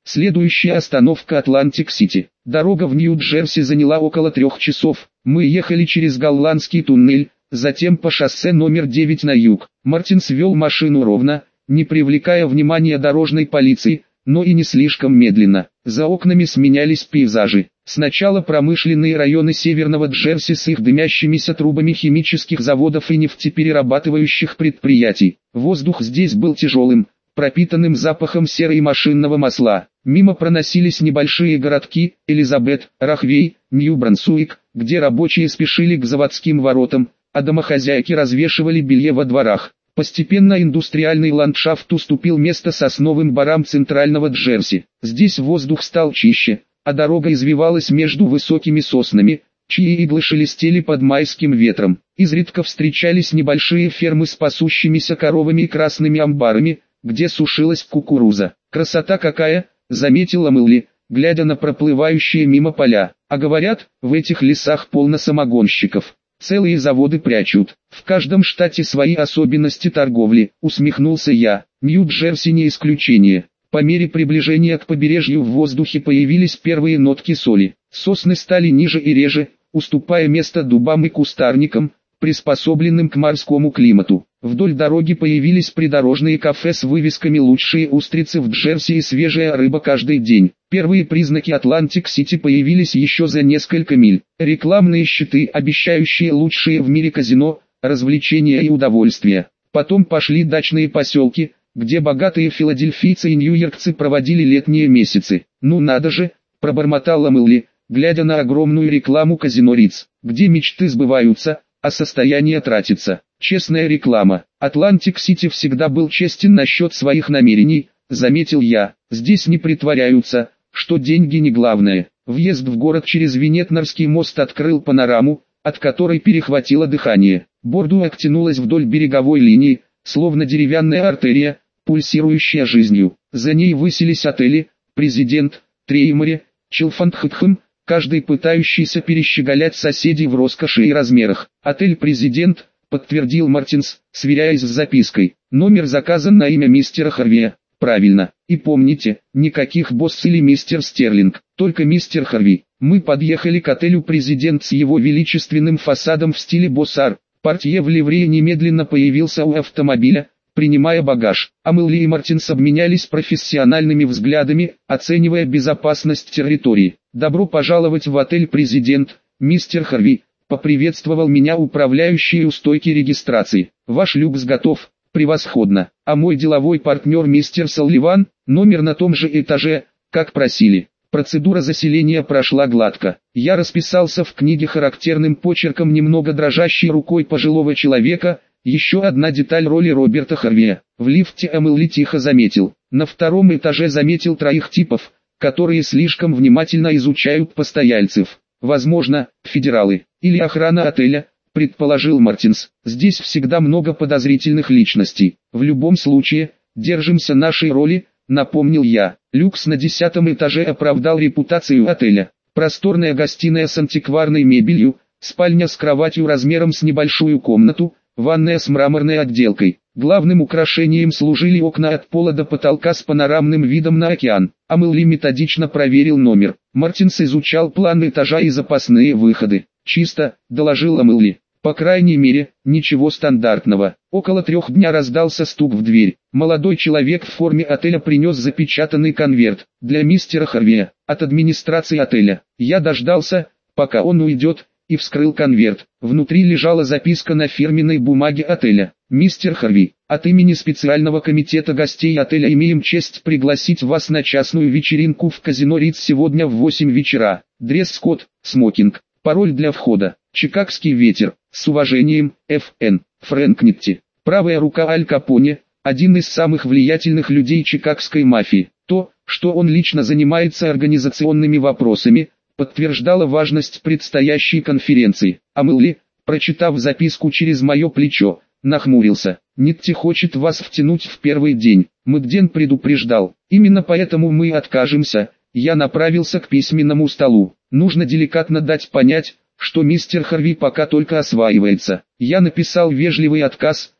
Следующая остановка Атлантик-Сити. Дорога в Нью-Джерси заняла около 3 часов. Мы ехали через голландский туннель, затем по шоссе номер 9 на юг. Мартинс вел машину ровно, не привлекая внимания дорожной полиции, но и не слишком медленно. За окнами сменялись пейзажи. Сначала промышленные районы Северного Джерси с их дымящимися трубами химических заводов и нефтеперерабатывающих предприятий. Воздух здесь был тяжелым, пропитанным запахом серы и машинного масла. Мимо проносились небольшие городки: Элизабет, Рахвей, Нью-Брансуик, где рабочие спешили к заводским воротам, а домохозяйки развешивали белье во дворах. Постепенно индустриальный ландшафт уступил место сосновым борам центрального Джерси. Здесь воздух стал чище, а дорога извивалась между высокими соснами, чьи иглы шелестели под майским ветром. Изредка встречались небольшие фермы с пасущимися коровами и красными амбарами, где сушилась кукуруза. «Красота какая!» — заметила Мэлли, глядя на проплывающие мимо поля. «А говорят, в этих лесах полно самогонщиков. Целые заводы прячут. В каждом штате свои особенности торговли», — усмехнулся я. Нью-Джерси не исключение. По мере приближения к побережью в воздухе появились первые нотки соли. Сосны стали ниже и реже, уступая место дубам и кустарникам, приспособленным к морскому климату. Вдоль дороги появились придорожные кафе с вывесками «Лучшие устрицы в Джерси» и «Свежая рыба каждый день». Первые признаки Атлантик-Сити появились еще за несколько миль. Рекламные щиты, обещающие лучшие в мире казино, развлечения и удовольствия. Потом пошли дачные поселки, где богатые филадельфийцы и нью-йоркцы проводили летние месяцы. «Ну надо же», — пробормотала Мэлли, глядя на огромную рекламу казино Ritz, где мечты сбываются, а состояние тратится. Честная реклама. Атлантик-Сити всегда был честен насчет своих намерений, заметил я. Здесь не притворяются, что деньги не главное. Въезд в город через Винетнерский мост открыл панораму, от которой перехватило дыхание. Бордуэк тянулась вдоль береговой линии, словно деревянная артерия, пульсирующая жизнью. За ней высились отели: Президент, Треймори, Челфантхэкхэм, каждый пытающийся перещеголять соседей в роскоши и размерах. «Отель Президент», — подтвердил Мартинс, сверяясь с запиской. «Номер заказан на имя мистера Харви». «Правильно. И помните, никаких босс или мистер Стерлинг, только мистер Харви». Мы подъехали к отелю «Президент» с его величественным фасадом в стиле боссар. Портье в ливрее немедленно появился у автомобиля, принимая багаж. А Мэлли и Мартинс обменялись профессиональными взглядами, оценивая безопасность территории. «Добро пожаловать в отель «Президент», мистер Харви», — поприветствовал меня управляющий у стойки регистрации. «Ваш люкс готов». «Превосходно. А мой деловой партнер мистер Салливан, номер на том же этаже, как просили». Процедура заселения прошла гладко. Я расписался в книге характерным почерком немного дрожащей рукой пожилого человека. Еще одна деталь роли Роберта Харви. В лифте Мэлли тихо заметил. На втором этаже заметил 3 типов, которые слишком внимательно изучают постояльцев. Возможно, федералы, или охрана отеля, предположил Мартинс. Здесь всегда много подозрительных личностей. В любом случае, держимся нашей роли, напомнил я. Люкс на 10-м этаже оправдал репутацию отеля. Просторная гостиная с антикварной мебелью, спальня с кроватью размером с небольшую комнату, ванная с мраморной отделкой. Главным украшением служили окна от пола до потолка с панорамным видом на океан. А Мэлли методично проверил номер. Мартинс изучал план этажа и запасные выходы. «Чисто», — доложила Мэлли. «По крайней мере, ничего стандартного». Около 3 дня раздался стук в дверь. Молодой человек в форме отеля принес запечатанный конверт. «Для мистера Харви, от администрации отеля». Я дождался, пока он уйдет, и вскрыл конверт. Внутри лежала записка на фирменной бумаге отеля. «Мистер Харви, от имени специального комитета гостей отеля имеем честь пригласить вас на частную вечеринку в казино Ritz сегодня в 8 вечера. Дресс-код, смокинг. Пароль для входа: «Чикагский ветер». С уважением, Ф.Н. Фрэнк Нитти. Правая рука Аль Капоне, один из самых влиятельных людей чикагской мафии. То, что он лично занимается организационными вопросами, подтверждало важность предстоящей конференции. А Мэлли, прочитав записку через мое плечо, нахмурился. «Нитти хочет вас втянуть в первый день. Мэгден предупреждал. Именно поэтому мы откажемся». Я направился к письменному столу. Нужно деликатно дать понять, что мистер Харви пока только осваивается. Я написал вежливый отказ,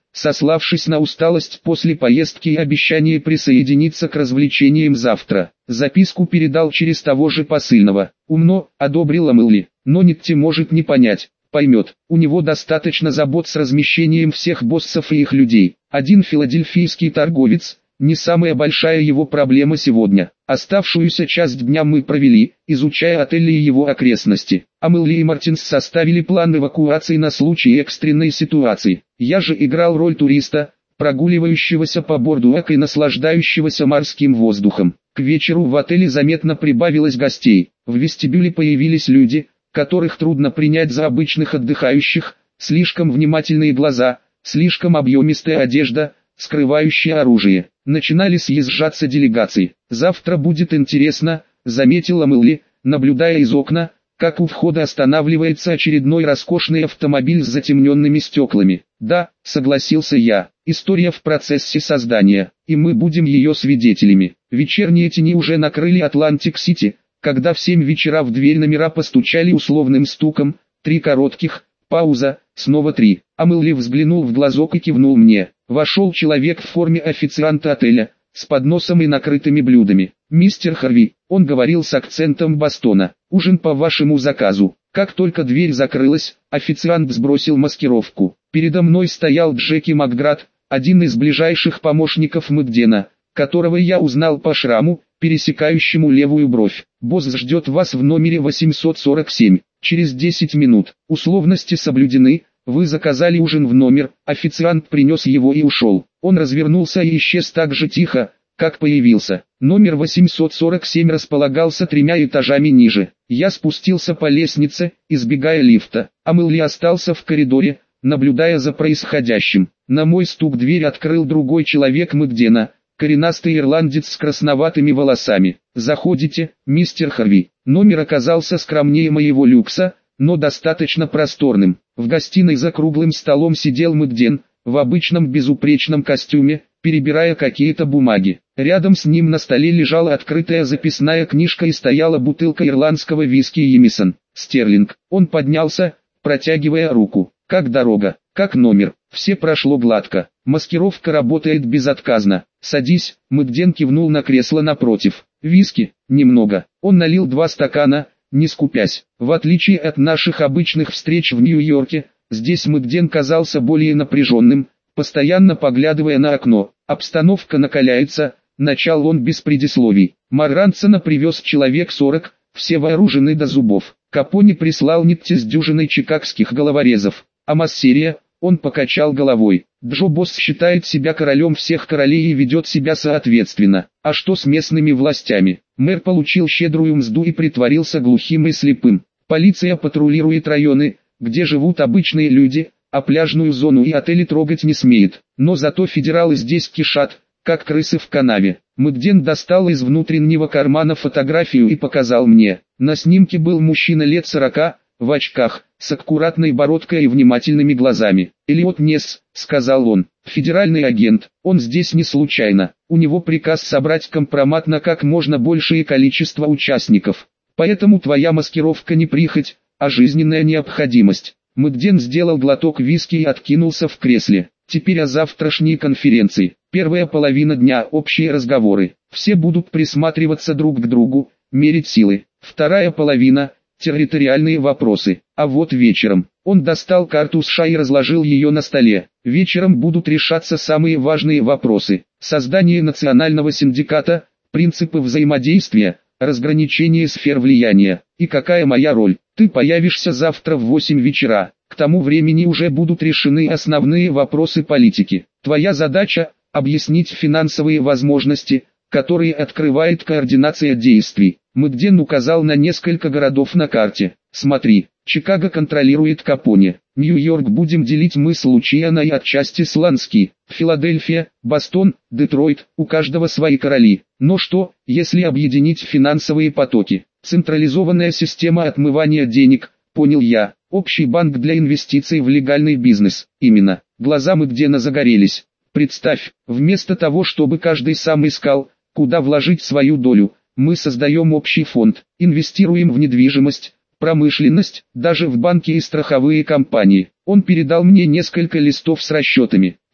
сославшись на усталость после поездки и обещание присоединиться к развлечениям завтра. Записку передал через того же посыльного. Умно, одобрила Мэлли, но Нитти может не понять. Поймет, у него достаточно забот с размещением всех боссов и их людей. Один филадельфийский торговец, не самая большая его проблема сегодня. Оставшуюся часть дня мы провели, изучая отель и его окрестности. А Мэлли и Мартинс составили план эвакуации на случай экстренной ситуации. Я же играл роль туриста, прогуливающегося по Бордуэк и наслаждающегося морским воздухом. К вечеру в отеле заметно прибавилось гостей. В вестибюле появились люди, которых трудно принять за обычных отдыхающих, слишком внимательные глаза, слишком объемистая одежда, скрывающая оружие. Начинали съезжаться делегации. «Завтра будет интересно», — заметила Мэлли, наблюдая из окна, как у входа останавливается очередной роскошный автомобиль с затемненными стеклами. «Да», — согласился я, — «история в процессе создания, и мы будем ее свидетелями». Вечерние тени уже накрыли Атлантик-Сити, когда в 7 вечера в дверь номера постучали условным стуком, 3 коротких, пауза, снова 3. А Мэлли взглянул в глазок и кивнул мне. Вошел человек в форме официанта отеля, с подносом и накрытыми блюдами. «Мистер Харви», он говорил с акцентом Бостона, — «ужин по вашему заказу». Как только дверь закрылась, официант сбросил маскировку. Передо мной стоял Джеки Макград, один из ближайших помощников Мэгдена, которого я узнал по шраму, пересекающему левую бровь. «Босс ждет вас в номере 847, через 10 минут. Условности соблюдены, вы заказали ужин в номер». Официант принес его и ушел. Он развернулся и исчез так же тихо, как появился. Номер 847 располагался 3 этажами ниже. Я спустился по лестнице, избегая лифта, а Мэлли остался в коридоре, наблюдая за происходящим. На мой стук дверь открыл другой человек Мэгдена, коренастый ирландец с красноватыми волосами. «Заходите, мистер Харви». Номер оказался скромнее моего люкса, но достаточно просторным. В гостиной за круглым столом сидел Мэгден, в обычном безупречном костюме, перебирая какие-то бумаги. Рядом с ним на столе лежала открытая записная книжка и стояла бутылка ирландского виски Емисон. «Стерлинг». Он поднялся, протягивая руку. «Как дорога? Как номер?» «Все прошло гладко. Маскировка работает безотказно. Садись». Мэгден кивнул на кресло напротив. «Виски?» «Немного». Он налил 2 стакана, не скупясь. В отличие от наших обычных встреч в Нью-Йорке, здесь Мэгден казался более напряженным, постоянно поглядывая на окно. «Обстановка накаляется», — начал он без предисловий. «Маррансона привез человек 40, все вооружены до зубов. Капоне прислал Нитти с дюжиной чикагских головорезов. А Массерия?» Он покачал головой. «Джо Босс считает себя королем всех королей и ведет себя соответственно. А что с местными властями?» Мэр получил щедрую мзду и притворился глухим и слепым. «Полиция патрулирует районы, где живут обычные люди, а пляжную зону и отели трогать не смеет. Но зато федералы здесь кишат, как крысы в канаве». Мэгден достал из внутреннего кармана фотографию и показал мне. На снимке был мужчина лет 40, в очках, с аккуратной бородкой и внимательными глазами. «Элиот Несс», — сказал он, — «федеральный агент. Он здесь не случайно. У него приказ собрать компромат на как можно большее количество участников. Поэтому твоя маскировка не прихоть, а жизненная необходимость». Мэгден сделал глоток виски и откинулся в кресле. «Теперь о завтрашней конференции. Первая половина дня – общие разговоры. Все будут присматриваться друг к другу, мерить силы. Вторая половина – территориальные вопросы. А вот вечером». Он достал карту США и разложил ее на столе. «Вечером будут решаться самые важные вопросы. Создание национального синдиката, принципы взаимодействия, разграничение сфер влияния. И какая моя роль? Ты появишься завтра в 8 вечера. К тому времени уже будут решены основные вопросы политики. Твоя задача – объяснить финансовые возможности, которые открывает координация действий». Мэгден указал на несколько городов на карте. «Смотри, Чикаго контролирует Капоне. Нью-Йорк будем делить мы с Лучиано и отчасти с Лански. Филадельфия, Бостон, Детройт, у каждого свои короли. Но что, если объединить финансовые потоки? Централизованная система отмывания денег, понял я. Общий банк для инвестиций в легальный бизнес. Именно». Глаза Мэгдена загорелись. «Представь, вместо того, чтобы каждый сам искал, куда вложить свою долю, мы создаем общий фонд, инвестируем в недвижимость, промышленность, даже в банки и страховые компании». Он передал мне несколько листов с расчетами.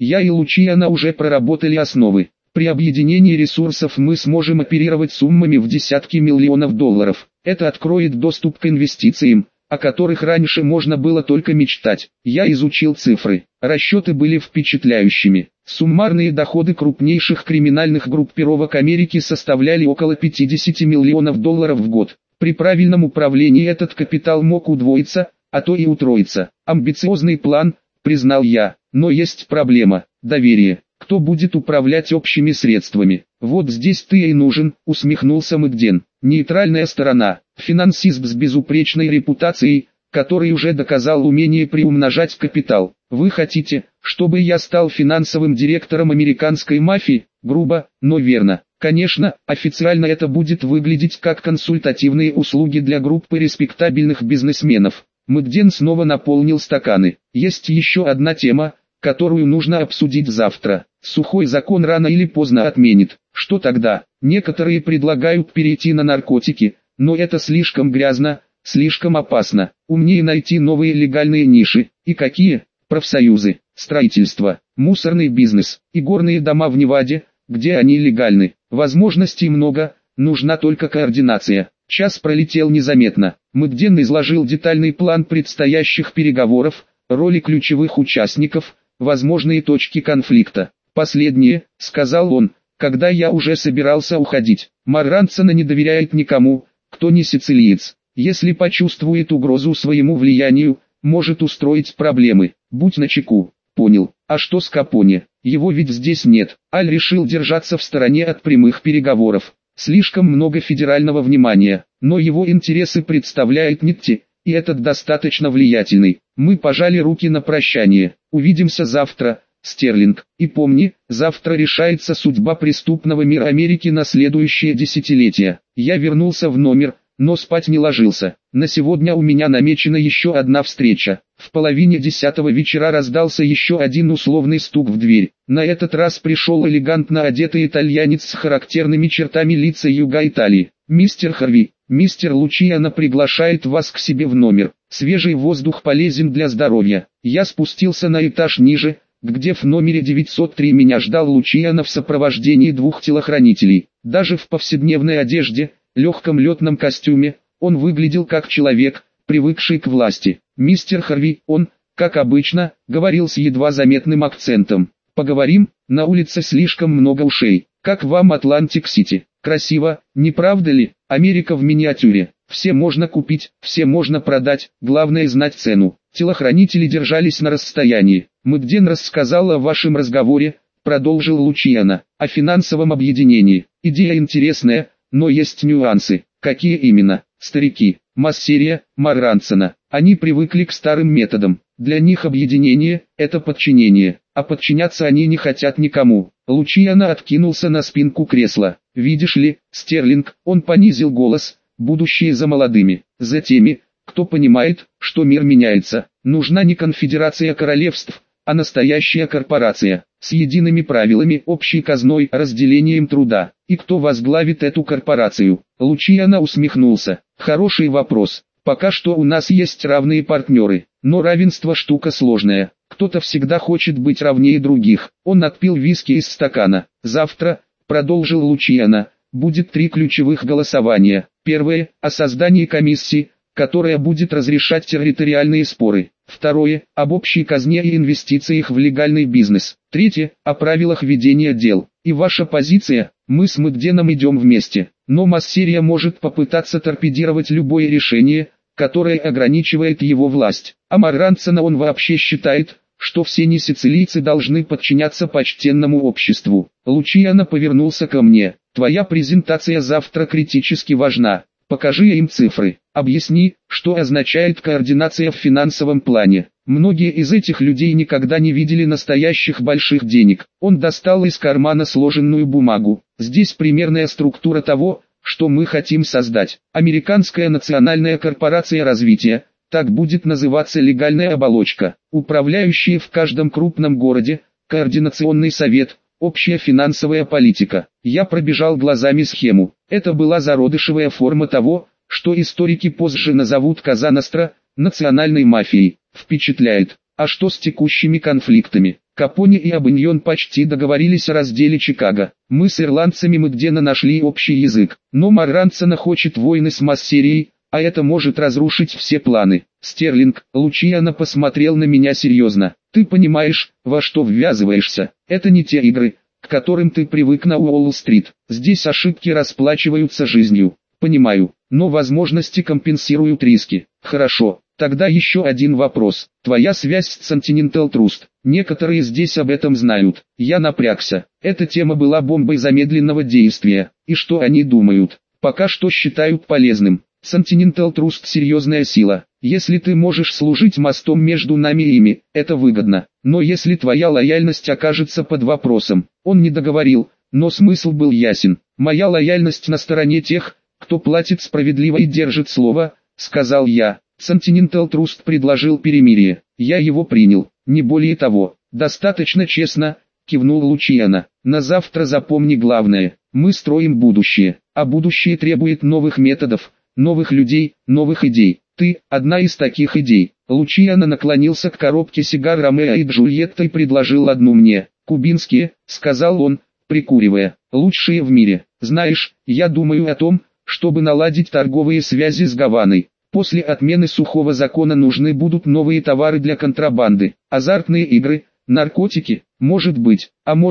Я и Лучиано уже проработали основы. При объединении ресурсов мы сможем оперировать суммами в десятки миллионов долларов. Это откроет доступ к инвестициям, о которых раньше можно было только мечтать. Я изучил цифры. Расчеты были впечатляющими. Суммарные доходы крупнейших криминальных группировок Америки составляли около 50 миллионов долларов в год. При правильном управлении этот капитал мог удвоиться, а то и утроиться. Амбициозный план, признал я, но есть проблема – доверие. Кто будет управлять общими средствами? Вот здесь ты и нужен, усмехнулся Мэгден. Нейтральная сторона, финансист с безупречной репутацией, который уже доказал умение приумножать капитал. Вы хотите, чтобы я стал финансовым директором американской мафии? Грубо, но верно. Конечно, официально это будет выглядеть как консультативные услуги для группы респектабельных бизнесменов. Мэгден снова наполнил стаканы. Есть еще одна тема, которую нужно обсудить завтра. Сухой закон рано или поздно отменит. Что тогда? Некоторые предлагают перейти на наркотики, но это слишком грязно, слишком опасно. Умнее найти новые легальные ниши. И какие? Профсоюзы, строительство, мусорный бизнес и горные дома в Неваде, где они легальны. Возможностей много, нужна только координация. Час пролетел незаметно. Мэгден изложил детальный план предстоящих переговоров, роли ключевых участников, возможные точки конфликта. «Последнее», — сказал он, когда я уже собирался уходить. «Марранцано не доверяет никому, кто не сицилиец. Если почувствует угрозу своему влиянию, может устроить проблемы. Будь начеку». «Понял. А что с Капоне? Его ведь здесь нет». Аль решил держаться в стороне от прямых переговоров. Слишком много федерального внимания, но его интересы представляет Нитти, и этот достаточно влиятельный. Мы пожали руки на прощание. Увидимся завтра, Стерлинг. И помни, завтра решается судьба преступного мира Америки на следующее десятилетие. Я вернулся в номер, но спать не ложился. На сегодня у меня намечена еще одна встреча. В 9:30 вечера раздался еще один условный стук в дверь. На этот раз пришел элегантно одетый итальянец с характерными чертами лица юга Италии. «Мистер Харви, мистер Лучиано приглашает вас к себе в номер. Свежий воздух полезен для здоровья». Я спустился на этаж ниже, где в номере 903 меня ждал Лучиано в сопровождении 2 телохранителей. Даже в повседневной одежде, легком летном костюме, он выглядел как человек, привыкший к власти. «Мистер Харви», он, как обычно, говорил с едва заметным акцентом. «Поговорим, на улице слишком много ушей. Как вам Атлантик-Сити? Красиво, не правда ли? Америка в миниатюре. Все можно купить, все можно продать, главное знать цену». Телохранители держались на расстоянии. «Мэгден рассказал о вашем разговоре», продолжил Лучиано, «о финансовом объединении. Идея интересная, но есть нюансы». «Какие именно?» «Старики, Массерия, Марранцано. Они привыкли к старым методам. Для них объединение – это подчинение, а подчиняться они не хотят никому». Лучиано откинулся на спинку кресла. «Видишь ли, Стерлинг», он понизил голос, «будущее за молодыми, за теми, кто понимает, что мир меняется. Нужна не конфедерация королевств, а настоящая корпорация, с едиными правилами, общей казной, разделением труда. И кто возглавит эту корпорацию?» Лучиано усмехнулся. «Хороший вопрос. Пока что у нас есть равные партнеры, но равенство штука сложная. Кто-то всегда хочет быть равнее других». Он отпил виски из стакана. «Завтра», продолжил Лучиано, «будет 3 ключевых голосования. Первое – о создании комиссии, которая будет разрешать территориальные споры. Второе – об общей казне и инвестициях в легальный бизнес. Третье – о правилах ведения дел. И ваша позиция? Мы с Мэгденом идем вместе. Но Массерия может попытаться торпедировать любое решение, которое ограничивает его власть. А Марранцано он вообще считает, что все несицилийцы должны подчиняться почтенному обществу». Лучиано повернулся ко мне. «Твоя презентация завтра критически важна. Покажи им цифры. Объясни, что означает координация в финансовом плане. Многие из этих людей никогда не видели настоящих больших денег». Он достал из кармана сложенную бумагу. «Здесь примерная структура того, что мы хотим создать. Американская национальная корпорация развития, так будет называться легальная оболочка. Управляющие в каждом крупном городе, координационный совет, общая финансовая политика». Я пробежал глазами схему. Это была зародышевая форма того, что историки позже назовут Коза Ностра, национальной мафией. Впечатляет. А что с текущими конфликтами? Капоне и Абиньон почти договорились о разделе Чикаго. Мы с ирландцами где-то нашли общий язык, но Марранцена хочет войны с Массерией, а это может разрушить все планы. Стерлинг, Лучиано посмотрел на меня серьезно. Ты понимаешь, во что ввязываешься? Это не те игры, к которым ты привык на Уолл-стрит. Здесь ошибки расплачиваются жизнью. Понимаю, но возможности компенсируют риски. Хорошо, тогда еще один вопрос. Твоя связь с Continental Trust. Некоторые здесь об этом знают. Я напрягся. Эта тема была бомбой замедленного действия. И что они думают? Пока что считают полезным. Continental Trust серьезная сила. Если ты можешь служить мостом между нами и ими, это выгодно. Но если твоя лояльность окажется под вопросом, он не договорил, но смысл был ясен. Моя лояльность на стороне тех, кто платит справедливо и держит слово, сказал я. Continental Trust предложил перемирие. Я его принял, не более того. Достаточно честно, кивнул Лучиано. На завтра запомни главное. Мы строим будущее, а будущее требует новых методов, новых людей, новых идей. Ты – одна из таких идей. Лучиано наклонился к коробке сигар Ромео и Джульетта и предложил одну мне. «Кубинские», – сказал он, прикуривая, – «лучшие в мире. Знаешь, я думаю о том, чтобы наладить торговые связи с Гаваной. После отмены сухого закона нужны будут новые товары для контрабанды, азартные игры, наркотики, может быть,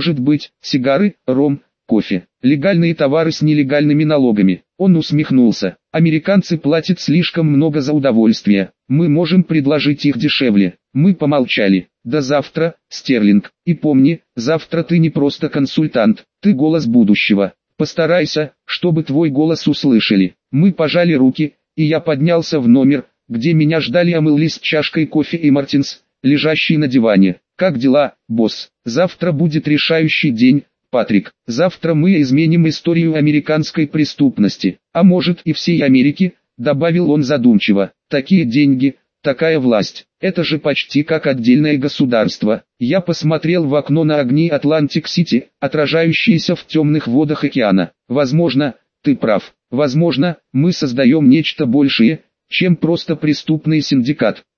сигары, ром, кофе, легальные товары с нелегальными налогами». Он усмехнулся. «Американцы платят слишком много за удовольствие, мы можем предложить их дешевле». Мы помолчали. «До завтра, Стерлинг, и помни, завтра ты не просто консультант, ты голос будущего. Постарайся, чтобы твой голос услышали». Мы пожали руки, и я поднялся в номер, где меня ждали Амелли с чашкой кофе и Мартинс, лежащий на диване. «Как дела, босс? Завтра будет решающий день, Патрик. Завтра мы изменим историю американской преступности, а может и всей Америки», добавил он задумчиво. «Такие деньги, такая власть, это же почти как отдельное государство». Я посмотрел в окно на огни Атлантик-Сити, отражающиеся в темных водах океана. «Возможно, ты прав. Возможно, мы создаем нечто большее, чем просто преступный синдикат.